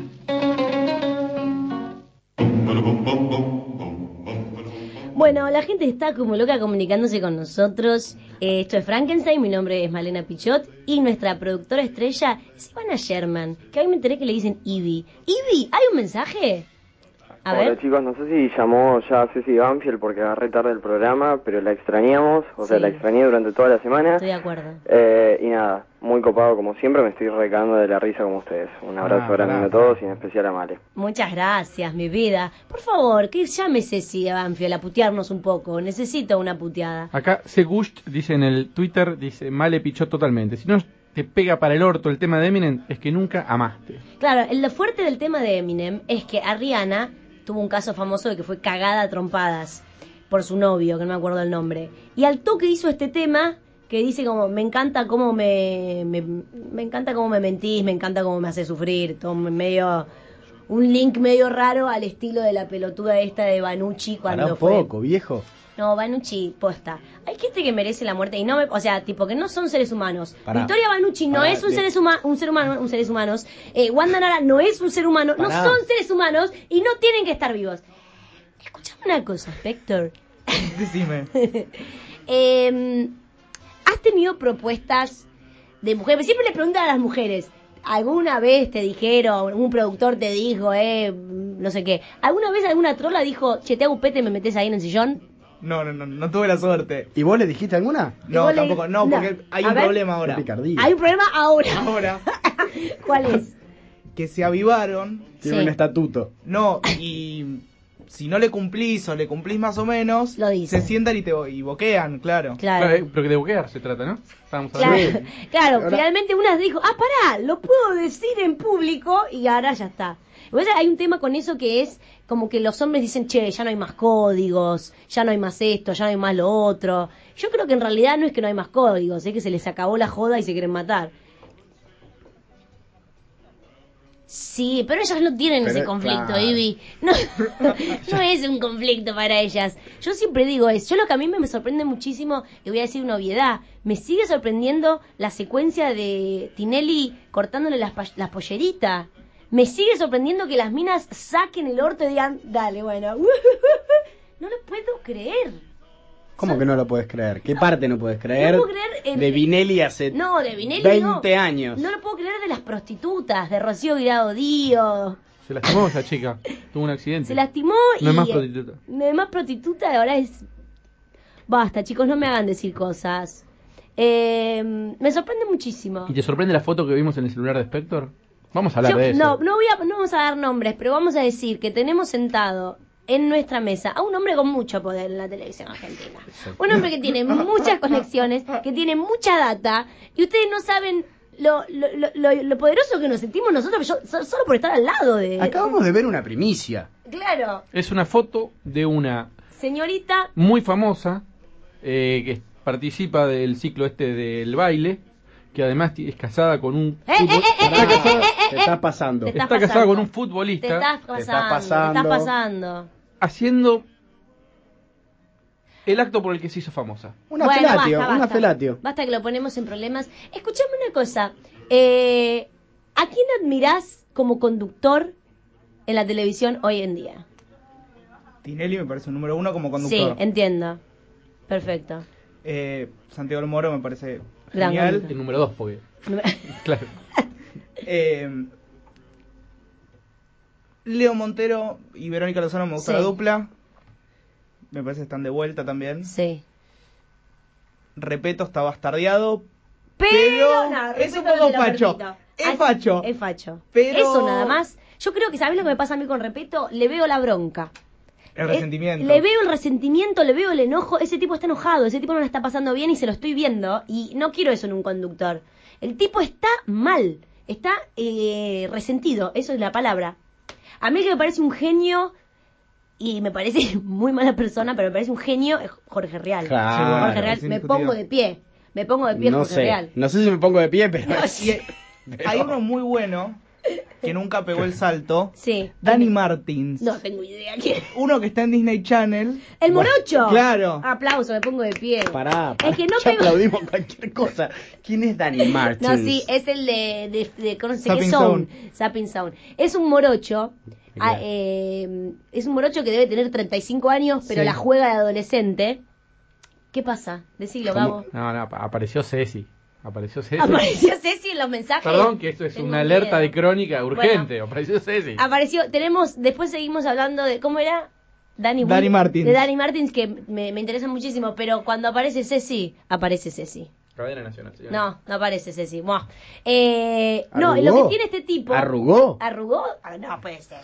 Bueno, la gente está como loca comunicándose con nosotros. Eh, esto es Frankenstein, mi nombre es Malena Pichot y nuestra productora estrella es Ivana Sherman, que hoy me enteré que le dicen Ivy. Ivy, ¿hay un mensaje? A Hola ver. chicos, no sé si llamó ya Ceci Banfield porque agarré tarde el programa, pero la extrañamos, o sea, Sí. la extrañé durante toda la semana. Estoy de acuerdo. Eh, y nada, muy copado como siempre, me estoy recagando de la risa como ustedes. Un abrazo Ah, grande pará, a todos y en especial a Male. Muchas gracias, mi vida. Por favor, que llame Ceci Banfield a putearnos un poco. Necesito una puteada. Acá Segust dice en el Twitter, dice, Male pichó totalmente. Si no te pega para el orto el tema de Eminem, es que nunca amaste. Claro, el- lo fuerte del tema de Eminem es que a Rihanna tuvo un caso famoso de que fue cagada a trompadas por su novio, que no me acuerdo el nombre. Y al toque hizo este tema que dice como, me encanta cómo me, me, me encanta cómo me mentís, me encanta cómo me hace sufrir, todo medio, un link medio raro al estilo de la pelotuda esta de Banucci Pará cuando un fue... poco, viejo. No, Banucci, posta. Hay gente que merece la muerte y no me, o sea, tipo que no son seres humanos. Pará. Victoria Banucci no Pará, es un de- ser, huma- un ser humano, un seres humanos. Eh, Wanda Nara no es un ser humano, no Pará. son seres humanos y no tienen que estar vivos. Escuchame una cosa, Spector. Decime. Eh, ¿Has tenido propuestas de mujeres? Siempre le preguntan a las mujeres. ¿Alguna vez te dijeron, un productor te dijo, eh, no sé qué? ¿Alguna vez alguna trola dijo, che, te hago un pete y me metes ahí en el sillón? No, no, no, no tuve la suerte. ¿Y vos le dijiste alguna? ¿Y No, vos le- tampoco, no, no. porque hay A un ver. problema Qué ahora. picardía. Hay un problema ahora. Ahora, ¿Cuál es? que se avivaron, Tiene Sí. un estatuto. no, y si no le cumplís o le cumplís más o menos, Lo dice. se sientan y te y boquean, claro. Claro. Claro, eh, pero que de buquear se trata, ¿no? Estábamos Claro, hablando. claro, Ahora- finalmente una dijo, ah, pará, lo puedo decir en público y ahora ya está. Igual hay un tema con eso que es como que los hombres dicen, che, ya no hay más códigos, ya no hay más esto, ya no hay más lo otro. Yo creo que en realidad no es que no hay más códigos, es que se les acabó la joda y se quieren matar. Sí, pero ellas no tienen Pero, ese conflicto, claro. Ivy. No, no es un conflicto para ellas. Yo siempre digo eso. Yo lo que a mí me sorprende muchísimo, y voy a decir una obviedad, me sigue sorprendiendo la secuencia de Tinelli cortándole las, pa- la pollerita. Me sigue sorprendiendo que las minas saquen el orto y digan, dale, bueno. No lo puedo creer. ¿Cómo que no lo puedes creer? ¿Qué parte no puedes creer? No puedo creer en- De Vinelli hace No, de Vinelli veinte no. años. No lo puedo creer de las prostitutas, de Rocío Guirao Díaz. Se lastimó esa chica. Tuvo un accidente. Se lastimó y... No es más prostituta. No es más prostituta, ahora es... Basta, chicos, no me hagan decir cosas. Eh, me sorprende muchísimo. ¿Y te sorprende la foto que vimos en el celular de Spector? Vamos a hablar Yo- de eso. no, no, voy a, no vamos a dar nombres, pero vamos a decir que tenemos sentado en nuestra mesa a un hombre con mucho poder en la televisión argentina. Un hombre que tiene muchas conexiones, que tiene mucha data, y ustedes no saben lo, lo, lo, lo- lo poderoso que nos sentimos nosotros yo- so- solo por estar al lado de... Acabamos de ver una primicia. Claro, Es una foto de una señorita... muy famosa eh, que participa del ciclo este del baile, que además ti- es casada con un Eh, futbol- eh, eh, Pará, eh, que eh, eh, eh, te eh, estás pasando. Te está estás casada pasando. con un futbolista. Te estás Te pasando, estás te estás pasando. pasando. haciendo el acto por el que se hizo famosa. Una Bueno, felatio, basta, una basta. felatio. Basta que lo ponemos en problemas. Escuchame una cosa. Eh, ¿A quién admirás como conductor en la televisión hoy en día? Tinelli me parece un número uno como Sí, conductor. entiendo. Perfecto. Eh, Santiago del Moro me parece Gran genial. conductor. El número dos, porque. Claro. Eh, Leo Montero y Verónica Lozano me gusta Sí. la dupla. Me parece que están de vuelta también. Sí. Repeto está bastardeado. Pero, Pero no, es un Repeto poco te lo facho. permito. Es Así- facho. Es facho. Pero- Eso nada más. Yo creo que, ¿sabes lo que me pasa a mí con Repeto? Le veo la bronca. El Eh, resentimiento. Le veo el resentimiento, le veo el enojo. Ese tipo está enojado, ese tipo no la está pasando bien y se lo estoy viendo. Y no quiero eso en un conductor. El tipo está mal, está eh, resentido, eso es la palabra. A mí el que me parece un genio, y me parece muy mala persona, pero me parece un genio, es Jorge Real. Claro. Jorge Real, es me indiscutible. pongo de pie. Me pongo de pie, No Jorge sé, Real. no sé si me pongo de pie, pero... No, sí. Hay uno muy bueno que nunca pegó el salto. Sí. Danny Martins. No tengo idea quién. Uno que está en Disney Channel. ¡El morocho! Claro. Aplauso, me pongo de pie. Pará, pará, Es que no ya pegó- aplaudimos cualquier cosa. ¿Quién es Danny Martins? No, sí, es el de, de, de ¿cómo se Zapping qué Zone? Zapping Zone. Es un morocho, ah, eh, es un morocho que debe tener treinta y cinco años, pero Sí. la juega de adolescente. ¿Qué pasa? Decilo, ¿Cómo? Gabo. No, no, ap- apareció Ceci. Apareció Ceci. Apareció Ceci en los mensajes. Perdón, que esto es Tengo una alerta miedo. de crónica urgente. Apareció Ceci. Apareció, tenemos, después seguimos hablando de, ¿cómo era? Danny, Danny Will- Martins. De Danny Martins, que me, me interesa muchísimo, pero cuando aparece Ceci, aparece Ceci. Cadena Nacional, señora. No, no aparece Ceci. Buah. Eh, no, ¿Arrugó? lo que tiene este tipo... ¿Arrugó? ¿Arrugó? Ah, no, puede ser.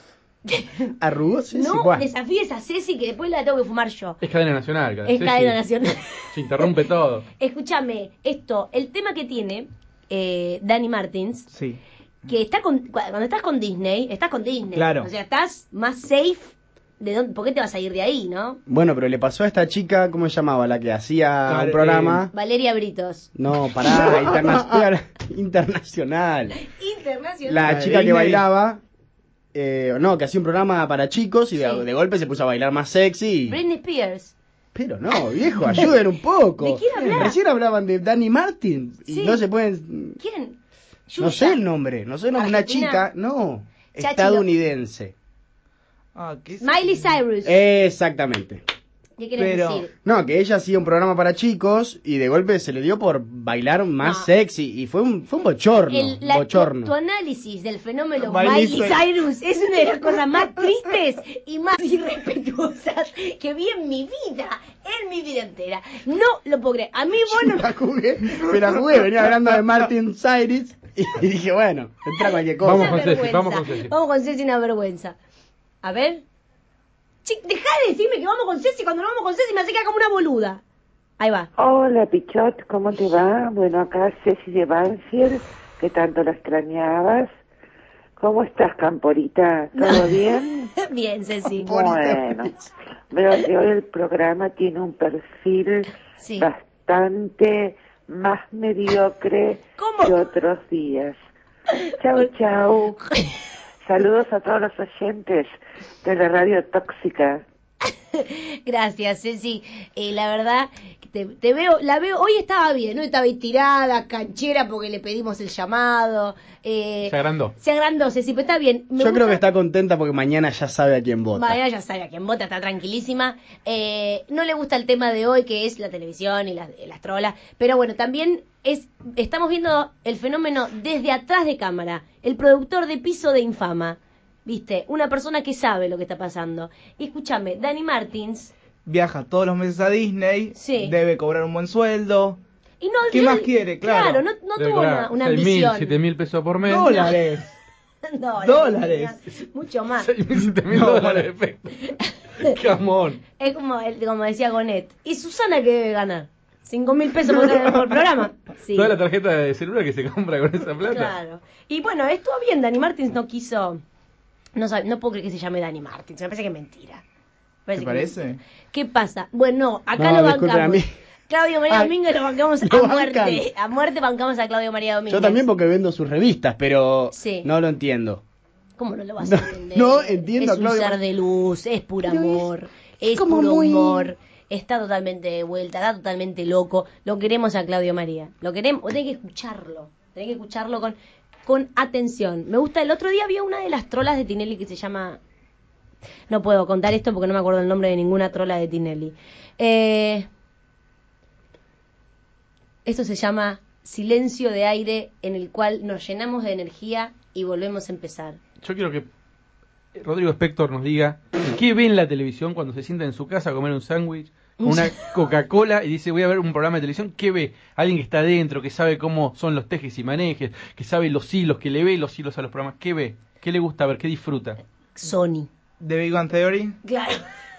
¿Arrugó? Sí, sí, No bueno. desafíes a Ceci que después la tengo que fumar yo. Es cadena nacional. cara. Es Ceci. cadena nacional. Se interrumpe todo. Escúchame, esto, el tema que tiene eh, Danny Martins, Sí. que está con, cu- cuando estás con Disney, estás con Disney. Claro. O sea, estás más safe. ¿De dónde, ¿Por qué te vas a ir de ahí, no? Bueno, pero le pasó a esta chica, ¿cómo se llamaba? La que hacía Claro, un programa... Valeria Britos. No, pará, interna- internacional. Internacional. La La de chica que Disney. bailaba... Eh, no, que hacía un programa para chicos y de, Sí. de golpe se puso a bailar más sexy. y- Britney Spears. Pero no, viejo, ayuden un poco. ¿De quién hablas? Recién hablaban de Danny Martin y Sí. no se pueden... ¿Quién? No Yuya. sé el nombre, no sé el nombre. Una ¿Argentina? chica, no, Chachi, estadounidense. Ah, ¿qué es? Miley Cyrus. Exactamente. ¿Qué querés pero- decir? No, que ella hacía un programa para chicos y de golpe se le dio por bailar más No. sexy y fue un, fue un bochorno, El- la- bochorno. tu, tu análisis del fenómeno Miley Miley Cyrus es una de las cosas más tristes y más irrespetuosas que vi en mi vida, en mi vida entera. No lo puedo creer. A mí vos Me no... la jugué, me la jugué, venía hablando de Martin Cyrus y dije, bueno, entra cualquier cosa. Vamos Una con Ceci, vergüenza. vamos con Ceci. Vamos con Ceci, una vergüenza. A ver. Chi, dejá de decirme que vamos con Ceci cuando no vamos con Ceci me hace quedar como una boluda. Ahí va. Hola Pichot, ¿cómo te va? Bueno, acá Ceci de Banfield, que tanto la extrañabas. ¿Cómo estás, Camporita? ¿Todo bien? Bien, Ceci. Bueno, veo que hoy el programa tiene un perfil Sí. bastante más mediocre ¿Cómo? que otros días. Chau, chau. Saludos a todos los oyentes de la radio tóxica. Gracias, Ceci. Eh, la verdad, te, te veo, la veo, hoy estaba bien, ¿no? Estaba ahí tirada, canchera porque le pedimos el llamado. Eh, Se agrandó. Se agrandó, Ceci, pero está bien. Me Yo gusta- creo que está contenta porque mañana ya sabe a quién vota. Mañana ya sabe a quién vota, está tranquilísima. Eh, no le gusta el tema de hoy, que es la televisión y las, las trolas. Pero bueno, también es estamos viendo el fenómeno desde atrás de cámara. El productor de Piso de Infama. ¿Viste? Una persona que sabe lo que está pasando. Y escúchame, Danny Martins. Viaja todos los meses a Disney. Sí. Debe cobrar un buen sueldo. Y no, ¿Qué yo- más quiere? Claro. Claro, no, no Debe tuvo cobrar una, una seis mil, ambición. siete mil pesos por mes. Dólares. Dólares. Dólares. Mucho más. seis mil, siete mil No, dólares de efecto. Camón. Es como, el- como decía Gonet. ¿Y Susana qué debe ganar? ¿Cinco mil pesos por, por programa? Sí. Toda la tarjeta de celular que se compra con esa plata. Claro. Y bueno, estuvo bien. Dani Martins no quiso. No, sabe- no puedo creer que se llame Dani Martins. Me parece que es mentira. Me ¿Te que parece? es mentira. ¿Qué pasa? Bueno, acá No, lo disculpen, bancamos. a mí- Claudio María Ay, Domínguez lo bancamos lo a muerte. bancan. A muerte bancamos a Claudio María Domínguez. Yo también porque vendo sus revistas, pero Sí. no lo entiendo. ¿Cómo no lo vas No, a entender? no entiendo, Es un Claudio. ser de luz, es puro Pero es- amor, es es, como puro muy- humor, está totalmente de vuelta, está totalmente loco. Lo queremos a Claudio María, lo queremos, vos tenés que escucharlo, tenés que escucharlo con, con atención. Me gusta, el otro día había una de las trolas de Tinelli que se llama... No puedo contar esto porque no me acuerdo el nombre de ninguna trola de Tinelli. Eh, esto se llama silencio de aire en el cual nos llenamos de energía y volvemos a empezar. Yo quiero que Rodrigo Spector nos diga qué ve en la televisión cuando se sienta en su casa a comer un sándwich con una Coca-Cola y dice voy a ver un programa de televisión. ¿Qué ve? Alguien que está adentro, que sabe cómo son los tejes y manejes, que sabe los hilos, que le ve los hilos a los programas. ¿Qué ve? ¿Qué le gusta ver? ¿Qué disfruta? Sony. The Big Bang Theory. Claro.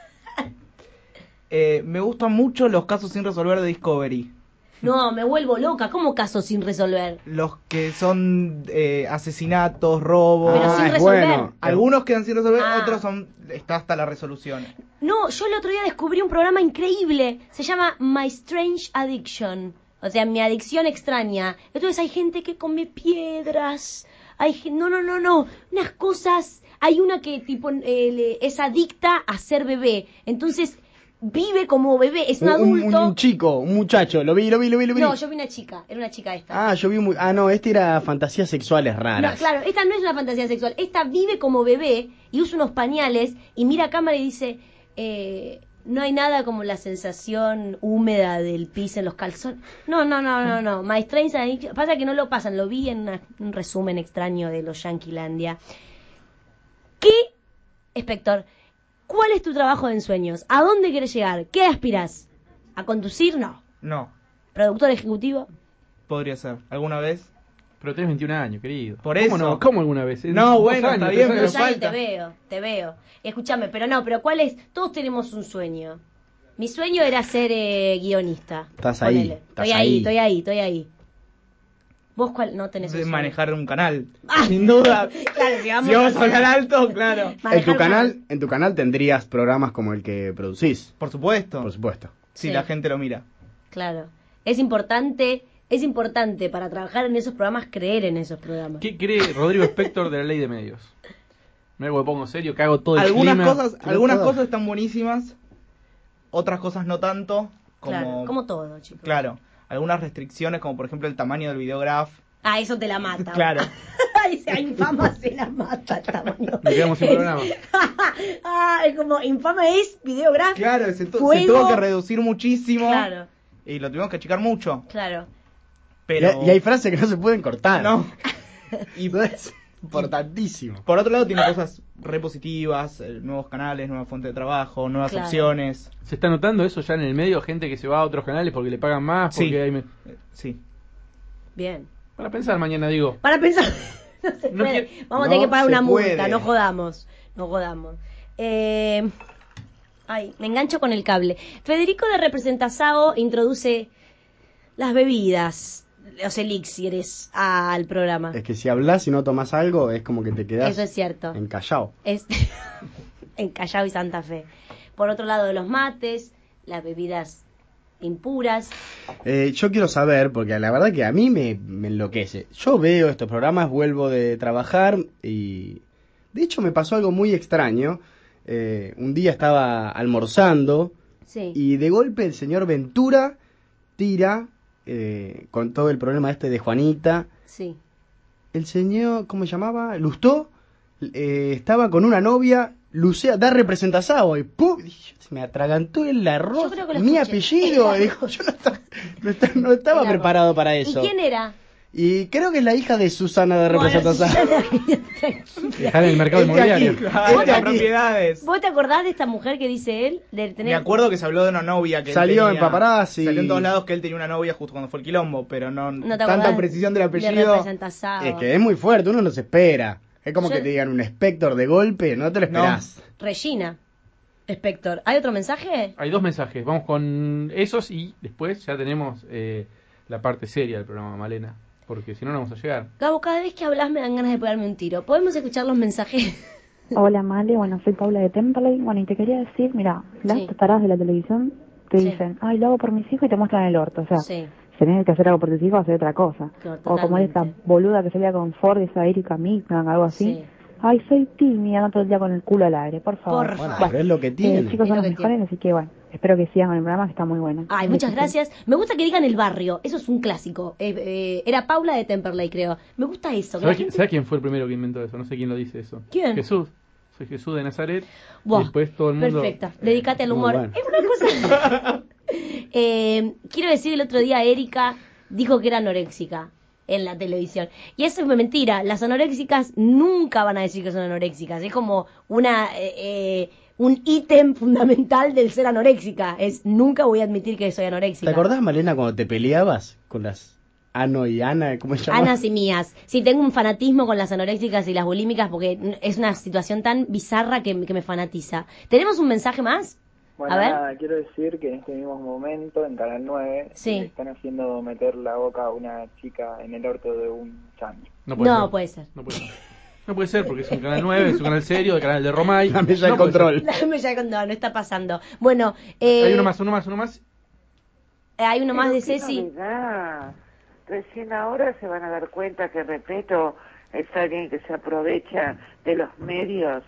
Eh, me gustan mucho los casos sin resolver de Discovery. No, me vuelvo loca. ¿Cómo casos sin resolver? Los que son eh, asesinatos, robos. Pero sin es resolver. bueno. Algunos quedan sin resolver, Ah. otros son está hasta la resolución. No, yo el otro día descubrí un programa increíble. Se llama My Strange Addiction. O sea, mi adicción extraña. Entonces hay gente que come piedras. Hay gen- no, no, no, no. Unas cosas. Hay una que tipo eh, le- es adicta a ser bebé. Entonces vive como bebé. Es un, Un, un- adulto. un chico, un muchacho, lo vi, lo vi, lo vi, lo vi. No, yo vi una chica. Era una chica esta. Ah, yo vi muy... Ah, no, este era fantasías sexuales raras. No, claro, esta no es una fantasía sexual. Esta vive como bebé y usa unos pañales y mira a cámara y dice, eh, no hay nada como la sensación húmeda del pis en los calzones. No, no, no, no, no. My Strange Addiction- Pasa que no lo pasan, lo vi en una- un resumen extraño de los Yanquilandia. ¿Qué, Spector? ¿Cuál es tu trabajo de ensueños? ¿A dónde quieres llegar? ¿Qué aspiras? ¿A conducir? No. No, ¿Productor ejecutivo? podría ser. ¿Alguna vez? Pero tenés veintiún años, querido. Por ¿Cómo eso. no? ¿Cómo alguna vez? En No, dos bueno, años, está tres bien, años. pero Ya te falta. veo, te veo. Escúchame, pero no, pero ¿cuál es? Todos tenemos un sueño. Mi sueño era ser eh, guionista. Estás ahí, Ponele. estás Estoy ahí, ahí. estoy ahí, estoy ahí. ¿Vos cuál? No tenés De un sueño. manejar un canal. Ah. Sin duda. Claro, si vamos, Si vamos a a hablar alto, claro. En manejar tu un canal, en tu canal tendrías programas como el que producís, Por supuesto. por supuesto. Si Sí. la gente lo mira. Claro. Es importante, es importante para trabajar en esos programas creer en esos programas. ¿Qué cree Rodrigo Spector de la ley de medios? Me hago, me pongo serio, que hago todo el Algunas clima. cosas, Pero algunas todo. cosas están buenísimas, otras cosas no tanto. Como, Claro, como todo, chicos. Claro, algunas restricciones, como por ejemplo el tamaño del videograph. Ah, eso te la mata. Claro. Esa infama se la mata el tamaño. Me quedamos sin programa. Ah, es como infama es videograf. Claro, se, tu- se Fuego. tuvo que reducir muchísimo Claro, y lo tuvimos que achicar mucho. claro. Pero Y, y hay frases que no se pueden cortar. no. Y Es importantísimo. por otro lado tiene cosas re positivas, eh, nuevos canales, nuevas fuentes de trabajo, nuevas Claro. opciones. ¿Se está notando eso ya en el medio? Gente que se va a otros canales porque le pagan más, porque Sí. hay... me- Eh, Sí. Bien. Para pensar mañana, digo. Para pensar. No se No puede. quiero- Vamos a no tener que pagar se una multa, puede. no jodamos. No jodamos. Eh, ay, me engancho con el cable. Federico de Representasao introduce las bebidas, los elixires al programa. Es que si hablas y no tomas algo, es como que te quedás Eso es cierto. encallado. Es en Callao y Santa Fe. Por otro lado, de los mates, las bebidas impuras. Eh, yo quiero saber, porque la verdad que a mí me, me enloquece. Yo veo estos programas, vuelvo de trabajar y... De hecho me pasó algo muy extraño. Eh, un día estaba almorzando Sí. y de golpe el señor Ventura tira, eh, con todo el problema este de Juanita, Sí. el señor, ¿cómo se llamaba? Lustó, eh, estaba con una novia, Lucea, da representación y ¡pum! Dije, se me atragantó el arroz, Yo creo que lo mi escuché. apellido. El Dijo, yo no estaba, no estaba, no estaba El arroz. preparado para ¿Y eso. quién era? Y creo que es la hija de Susana de representación. Dejar en el mercado Este aquí. inmobiliario. Claro, Este las aquí. propiedades. ¿Vos te acordás de esta mujer que dice él? De tener... Me acuerdo que se habló de una novia que él Salió en tenía- paparazzi. Salió en todos lados que él tenía una novia justo cuando fue el quilombo, pero no, ¿No te tanta acordás? precisión del De apellido. Representasao. Es que es muy fuerte, uno no se espera. Es como Yo- que te digan un Spector de golpe, no te lo No. esperás. Regina. Spector. ¿Hay otro mensaje? Hay dos mensajes, vamos con esos y después ya tenemos eh, la parte seria del programa, Malena, porque si no, no vamos a llegar. Gabo, cada vez que hablas me dan ganas de pegarme un tiro. ¿Podemos escuchar los mensajes? Hola Male, bueno, soy Paula de Temperley. Bueno, y te quería decir, mira, las Sí. taradas de la televisión te Sí. dicen, ay, lo hago por mis hijos y te muestran el orto. O sea, Sí. si tenés que hacer algo por tus hijos, hacer otra cosa. Claro, O como esta totalmente. boluda que salía con Ford, esa Erika Mikan, algo así. Sí. Ay, soy tímida, no todo el día con el culo al aire, por favor. Por Bueno, favor. pero es lo que tiene. Eh, chicos, Es son lo los que mejores, así que bueno, espero que sigan con el programa, que está muy bueno. Ay, Un muchas besito. gracias. Me gusta que digan el barrio. Eso es un clásico. Eh, eh, era Paula de Temperley, creo. Me gusta eso. que la ¿Sabes quién, gente- sabe quién fue el primero que inventó eso? No sé quién lo dice eso. ¿Quién? Jesús. Soy Jesús de Nazaret. Buah, y después todo el mundo. Perfecta. Dedícate al muy humor. bueno. Es una cosa. Eh, quiero decir, el otro día Erika dijo que era anoréxica en la televisión. Y eso es mentira. Las anoréxicas nunca van a decir que son anoréxicas. Es como una eh, eh, un ítem fundamental del ser anoréxica. Es nunca voy a admitir que soy anoréxica. ¿Te acordás, Malena, cuando te peleabas con las Ano y Ana? ¿Cómo se llama? Anas y mías. Sí, tengo un fanatismo con las anoréxicas y las bulímicas porque es una situación tan bizarra que, que me fanatiza. ¿Tenemos un mensaje más? Bueno, A ver. nada, quiero decir que en este mismo momento en Canal nueve Sí. le están haciendo meter la boca a una chica en el orto de un chancho. No puede No ser. puede ser. No puede ser. No puede ser porque es un canal nueve, es un canal serio, el canal de Romay. La mesa de No puede control. La me ya no, no está pasando. Bueno, eh, ser. Hay uno más, uno más, uno más. eh, hay uno más Pero de qué Ceci. novedad. Recién ahora se van a dar cuenta que Repeto es alguien que se aprovecha de los medios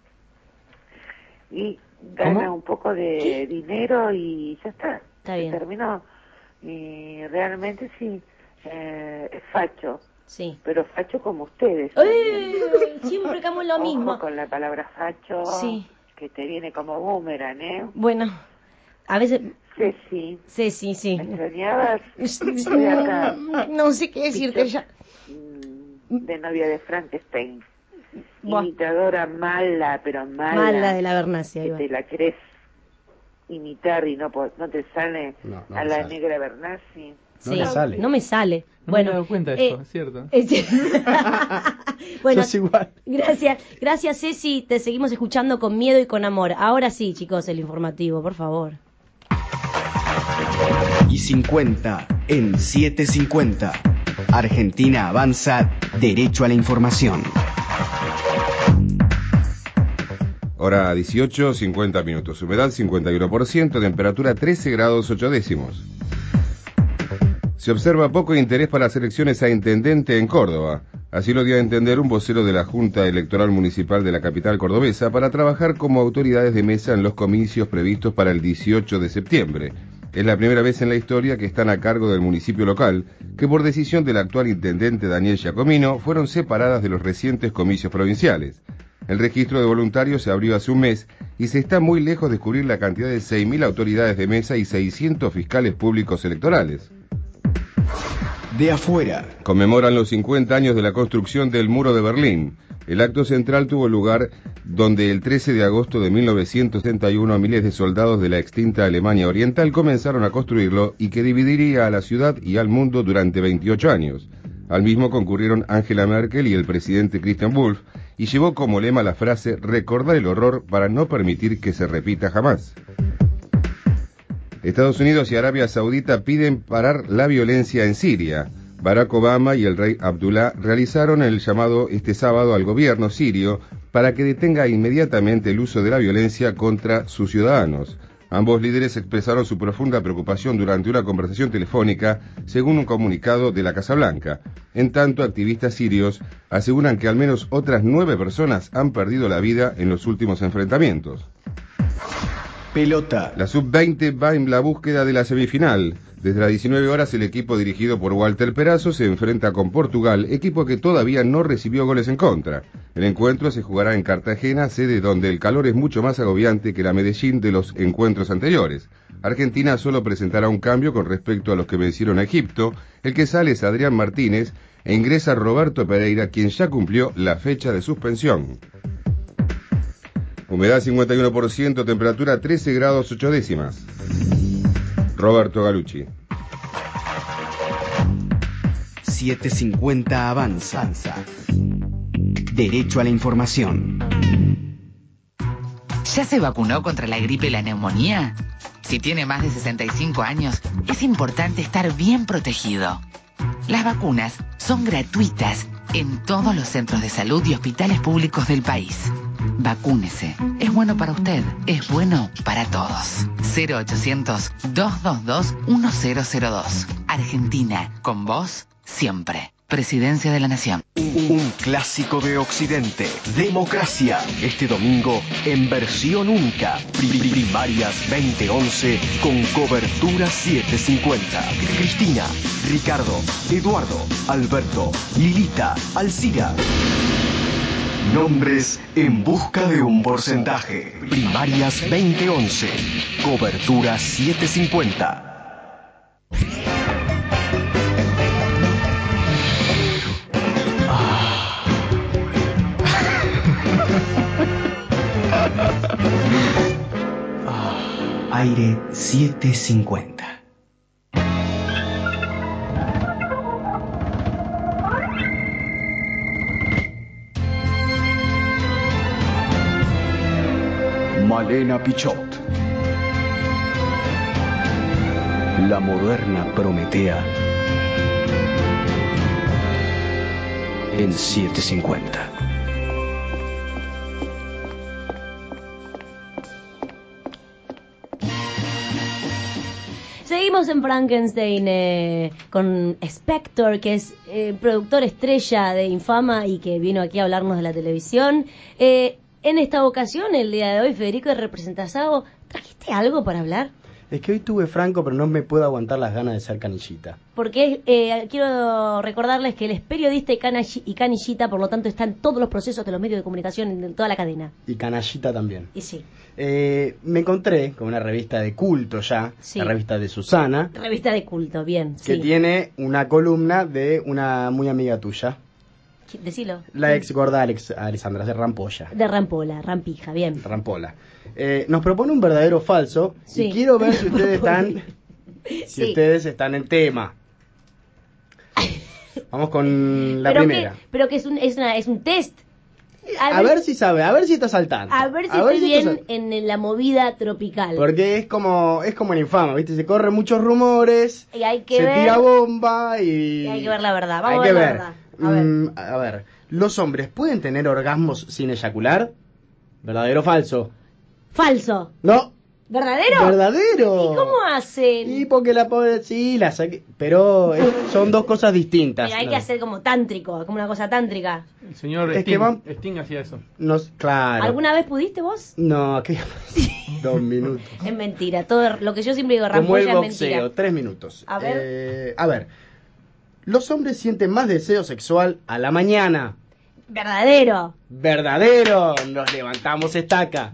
y gana ¿Cómo? un poco de dinero y ya está. Está Se bien. terminó. Y realmente sí, eh, es facho, Sí. pero facho como ustedes. ¡Ay! Siempre estamos lo Ojo mismo. con la palabra facho, Sí. que te viene como boomerang, ¿eh? Bueno, a veces... Ceci, Ceci, sí. ¿me extrañabas? Estoy acá. No sé qué decirte ya. Mm, de novia de Frankenstein. Buah. Imitadora mala, pero mala. Mala de la Bernacia. ahí Que va. te la querés imitar y no, po- no te sale No, no a me la sale. negra Bernasi. No Sí, le sale. no me sale. No bueno, me he dado cuenta de eh, esto, es cierto. es- bueno, Sos igual. gracias, gracias Ceci, te seguimos escuchando con miedo y con amor. Ahora sí, chicos, el informativo, por favor. Y cincuenta en setecientos cincuenta. Argentina avanza derecho a la información. Hora dieciocho, cincuenta minutos. Humedad cincuenta y uno por ciento, temperatura trece grados ocho décimos. Se observa poco interés para las elecciones a intendente en Córdoba. Así lo dio a entender un vocero de la Junta Electoral Municipal de la capital cordobesa para trabajar como autoridades de mesa en los comicios previstos para el dieciocho de septiembre. Es la primera vez en la historia que están a cargo del municipio local, que por decisión del actual intendente Daniel Giacomino fueron separadas de los recientes comicios provinciales. El registro de voluntarios se abrió hace un mes y se está muy lejos de cubrir la cantidad de seis mil autoridades de mesa y seiscientos fiscales públicos electorales. De afuera. Conmemoran los cincuenta años de la construcción del Muro de Berlín. El acto central tuvo lugar donde el trece de agosto de mil novecientos setenta y uno miles de soldados de la extinta Alemania Oriental comenzaron a construirlo y que dividiría a la ciudad y al mundo durante veintiocho años. Al mismo concurrieron Angela Merkel y el presidente Christian Wulff y llevó como lema la frase «recordar el horror para no permitir que se repita jamás». Estados Unidos y Arabia Saudita piden parar la violencia en Siria. Barack Obama y el rey Abdullah realizaron el llamado este sábado al gobierno sirio para que detenga inmediatamente el uso de la violencia contra sus ciudadanos. Ambos líderes expresaron su profunda preocupación durante una conversación telefónica, según un comunicado de la Casa Blanca. En tanto, activistas sirios aseguran que al menos otras nueve personas han perdido la vida en los últimos enfrentamientos. Pelota. La sub veinte va en la búsqueda de la semifinal. Desde las diecinueve horas el equipo dirigido por Walter Perazo se enfrenta con Portugal, equipo que todavía no recibió goles en contra. El encuentro se jugará en Cartagena, sede donde el calor es mucho más agobiante que la Medellín de los encuentros anteriores. Argentina solo presentará un cambio con respecto a los que vencieron a Egipto. El que sale es Adrián Martínez e ingresa Roberto Pereira, quien ya cumplió la fecha de suspensión. Humedad cincuenta y uno por ciento, temperatura trece grados ocho décimas. Roberto Galucci. setecientos cincuenta avanza. Derecho a la información. ¿Ya se vacunó contra la gripe y la neumonía? Si tiene más de sesenta y cinco años, es importante estar bien protegido. Las vacunas son gratuitas en todos los centros de salud y hospitales públicos del país. Vacúnese. Es bueno para usted. Es bueno para todos. cero ochocientos, dos dos dos, uno cero cero dos. Argentina. Con vos, siempre. Presidencia de la Nación. Un clásico de Occidente, Democracia, este domingo en versión única, Pri- pri- primarias veinte once con cobertura setecientos cincuenta. Cristina, Ricardo, Eduardo, Alberto, Lilita, Alcira. Nombres en busca de un porcentaje. Primarias veinte once, cobertura setecientos cincuenta. Aire setecientos cincuenta. Malena Pichot, la moderna Prometea en setecientos cincuenta. Seguimos en Frankenstein eh, con Spector, que es eh, productor estrella de Infama y que vino aquí a hablarnos de la televisión. Eh, en esta ocasión, el día de hoy, Federico de Representazado, ¿trajiste algo para hablar? Es que hoy tuve Franco, pero no me puedo aguantar las ganas de ser canillita. Porque eh, quiero recordarles que él es periodista y, canashi- y canillita, por lo tanto está en todos los procesos de los medios de comunicación, en toda la cadena. Y canallita también. Y sí. Eh, me encontré con una revista de culto ya, Sí. la revista de Susana, Revista de culto, bien. que Sí. tiene una columna de una muy amiga tuya, Decilo. la ex gorda Alex, Alessandra de Rampolla. De Rampola, Rampija, bien. Rampola. Eh, nos propone un verdadero o falso Sí. y quiero ver si ustedes están si Sí. ustedes están en tema. Vamos con la pero primera. Que, pero que es un, es, una, es un test. A ver si sabe, a ver si está saltando. A ver si estoy está bien sal- en la movida tropical. Porque es como es como en Infama, ¿viste? Se corren muchos rumores, Y hay que se ver. tira bomba y... y hay que ver la verdad. Vamos hay a que ver, ver. la verdad. A ver. Mm, a ver, ¿los hombres pueden tener orgasmos sin eyacular? ¿Verdadero o falso? Falso. No. ¿Verdadero? ¿Verdadero? ¿Y cómo hacen? Y porque la pobre... Sí, la saqué... Pero es- son dos cosas distintas. Pero hay ¿no? que hacer como tántrico, como una cosa tántrica. El señor Es Sting, que van- Sting hacía eso. Nos, claro. ¿Alguna vez pudiste vos? No, que... Dos minutos. Es mentira. Todo lo que yo siempre digo, Como el Rampolla, es boxeo, mentira. tres minutos. A ver. Eh, a ver. Los hombres sienten más deseo sexual a la mañana. Verdadero. Verdadero. Nos levantamos estaca.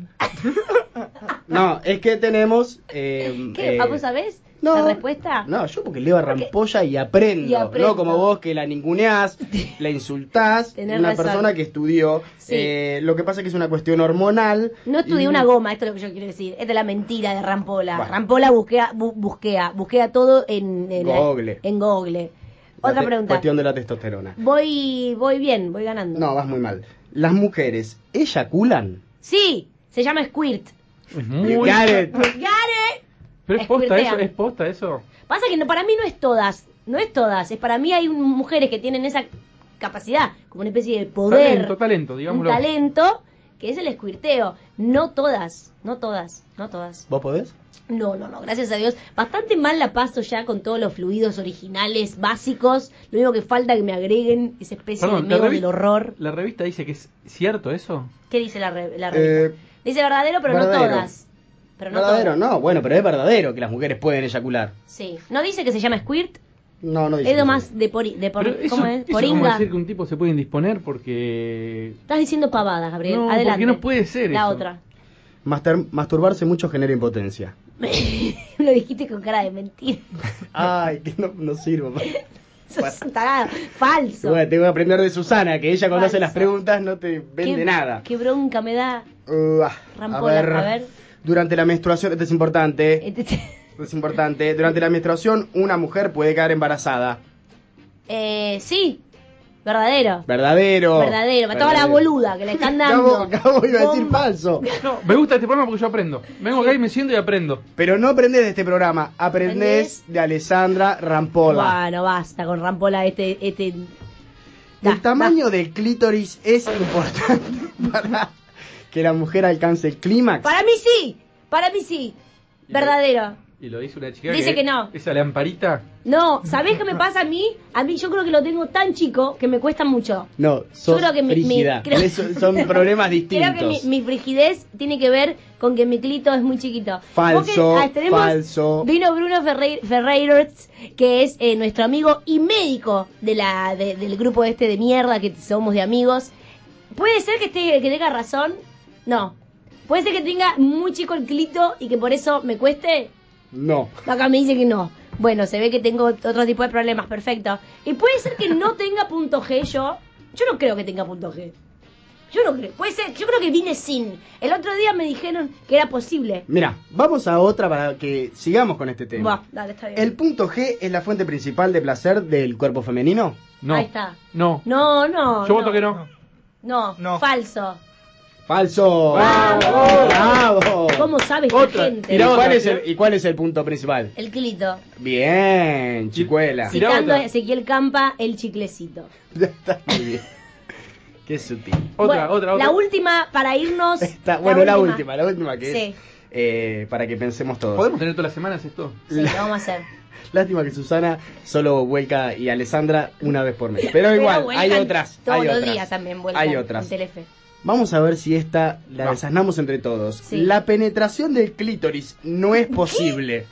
No, es que tenemos... eh, ¿Qué? eh, ¿Ah, ¿Vos sabés no. la respuesta? No, yo porque leo a Rampolla y aprendo, Y aprendo. no como vos que la ninguneás, la insultás, Tenés una razón. persona que estudió. Sí. Eh, lo que pasa es que es una cuestión hormonal. No estudié y- una goma, esto es lo que yo quiero decir. Es de la mentira de Rampola. Bueno. Rampola busquea, bu- busquea, busquea todo en, en, la- Google. en Google. La Otra te- pregunta. Cuestión de la testosterona. Voy, voy bien, voy ganando. No, vas muy mal. ¿Las mujeres eyaculan? Sí, se llama Squirt. Es You muy... got it. ¡Got it! Pero es posta Squirtea. eso, es posta eso. Pasa que no, para mí no es todas, no es todas. Es para mí hay un- mujeres que tienen esa capacidad, como una especie de poder, Talento, talento, un digámoslo. talento, que es el squirteo. No todas, no todas, no todas. ¿Vos podés? No, no, no, gracias a Dios. Bastante mal la paso ya con todos los fluidos originales, básicos. Lo único que falta es que me agreguen esa especie Perdón, de la, miedo revi- del horror. la revista dice que es cierto eso. ¿Qué dice la, re- la revista? Eh, Dice verdadero, pero verdadero. no todas. Pero no verdadero, todas. no. Bueno, pero es verdadero que las mujeres pueden eyacular. Sí. ¿No dice que se llama squirt? No, no dice. Es lo eso. más de, pori, de por- Pero eso, ¿cómo es? eso es como Poringa. decir que un tipo se puede indisponer porque... Estás diciendo pavadas, Gabriel. No, Adelante. porque no puede ser La eso. otra. Master- masturbarse mucho genera impotencia. Lo dijiste con cara de mentira. Ay, que no, no sirvo. Sos un tarado. Falso. Bueno, tengo que aprender de Susana, que ella cuando hace Falso. las preguntas no te vende Qué- nada. Qué bronca me da. Uh, ah, Rampola, a ver. Durante la menstruación, esto es importante. Este- Esto es importante. Durante la menstruación, una mujer puede quedar embarazada. Eh, sí. Verdadero. Verdadero. Verdadero. Me toca la Verdadero. boluda que le están dando. Cabo, Cabo iba a decir Bomba. falso. No, me gusta este programa porque yo aprendo. Vengo acá y me siento y aprendo. Pero no aprendés de este programa, aprendés de Alessandra Rampola. Bueno, basta con Rampola este... este... El tamaño del clítoris es importante para que la mujer alcance el clímax. Para mí sí. Para mí sí. Verdadero. Y lo dice una chica Dice que no. Esa lamparita. No, ¿sabés qué me pasa a mí? A mí yo creo que lo tengo tan chico que me cuesta mucho. No, sos creo que mi- mi- frígida. creo- Eso- son problemas distintos. Creo que mi, mi frigidez tiene que ver con que mi clito es muy chiquito. Falso, Porque, ah, tenemos- falso. Vino Bruno Ferre- Ferreiros, que es eh, nuestro amigo y médico de la de- del grupo este de mierda que somos de amigos. ¿Puede ser que, esté, que tenga razón? No. ¿Puede ser que tenga muy chico el clito y que por eso me cueste? No. Acá me dice que no. Bueno, se ve que tengo otro tipo de problemas, perfecto. Y puede ser que no tenga punto G yo. Yo no creo que tenga punto G. Yo no creo. Puede ser, yo creo que vine sin. El otro día me dijeron que era posible. Mira, vamos a otra para que sigamos con este tema. Buah, dale, está bien. ¿El punto G es la fuente principal de placer del cuerpo femenino? No. Ahí está. No. No, no. Yo no. voto que no. No, falso. Falso. ¡Bravo! ¡Bravo! ¿Cómo sabe esta gente? ¿Y cuál, es el, ¿Y cuál es el punto principal? El clito. Bien, chicuela. Citando a Ezequiel Campa, el chiclecito. Está muy bien. Qué sutil. Bueno, La última para irnos. Está- bueno, la última, la última que Sí. es eh, para que pensemos todos. ¿Podemos tener todas las semanas esto? Sí, lo vamos a hacer. Lástima que Susana solo vuelca y Alessandra una vez por mes. Pero igual, vuelcan hay otras. Todos hay los otras. días también vuelcan Hay otras. en Telefe. Vamos a ver si esta la desasnamos entre todos. Sí. La penetración del clítoris no es posible.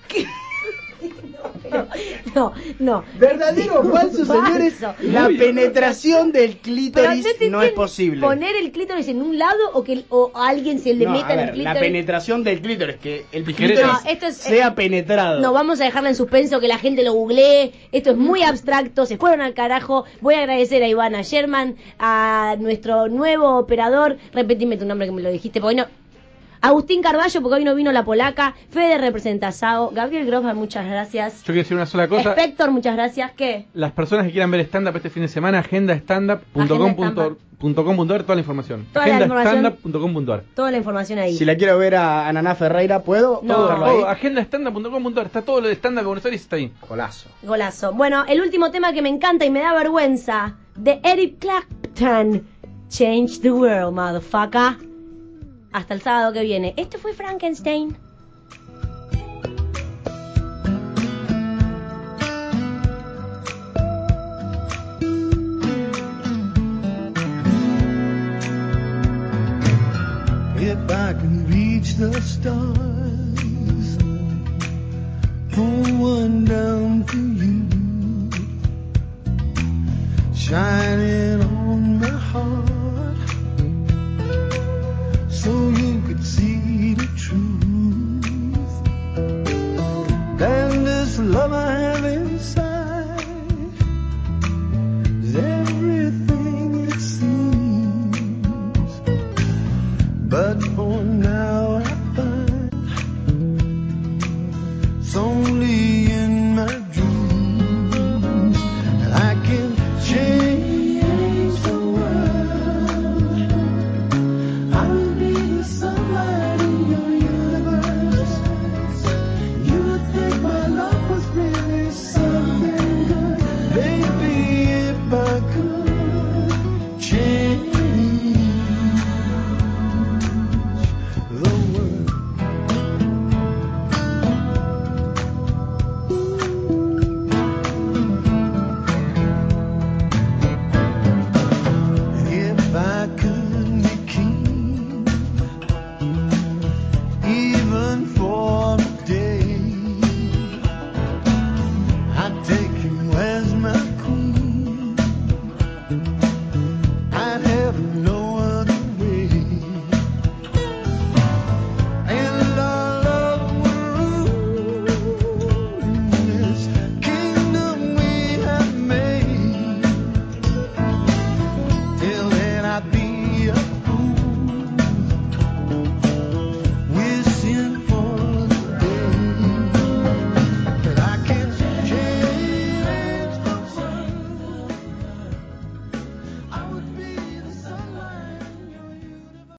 No, no. ¿Verdadero o falso, señores? Falso. La penetración del Pero clítoris yo te no es entiendo, posible. ¿Poner el clítoris en un lado o que o a alguien se le No, meta a en el ver, clítoris? la penetración del clítoris, que el Tijeretas. clítoris No, esto es- sea penetrado. No, vamos a dejarla en suspenso, que la gente lo googlee. Esto es muy abstracto, se fueron al carajo. Voy a agradecer a Ivana Sherman, a nuestro nuevo operador. Repetime tu nombre que me lo dijiste, porque no. Agustín Carballo, porque hoy no vino la polaca. Fede representa a Sao. Gabriel Grossman, muchas gracias. Yo quiero decir una sola cosa. Spector, muchas gracias. ¿Qué? Las personas que quieran ver stand-up este fin de semana, agenda stand up punto com punto ar, toda la información. Toda la agenda información. stand up punto com punto ar. Toda la información ahí. Si la quiero ver a Ananá Ferreira, ¿puedo? No. ¿Puedo verlo ahí? Todo, agenda stand up punto com punto ar, está todo lo de stand up de Buenos Aires, está ahí. Golazo. Golazo. Bueno, el último tema que me encanta y me da vergüenza, de Eric Clapton. Change the world, motherfucker. Hasta el sábado que viene. Esto fue Frankenstein. If I can reach the stars, pull one down for you, shining on my heart, so you could see the truth. Then this love I have inside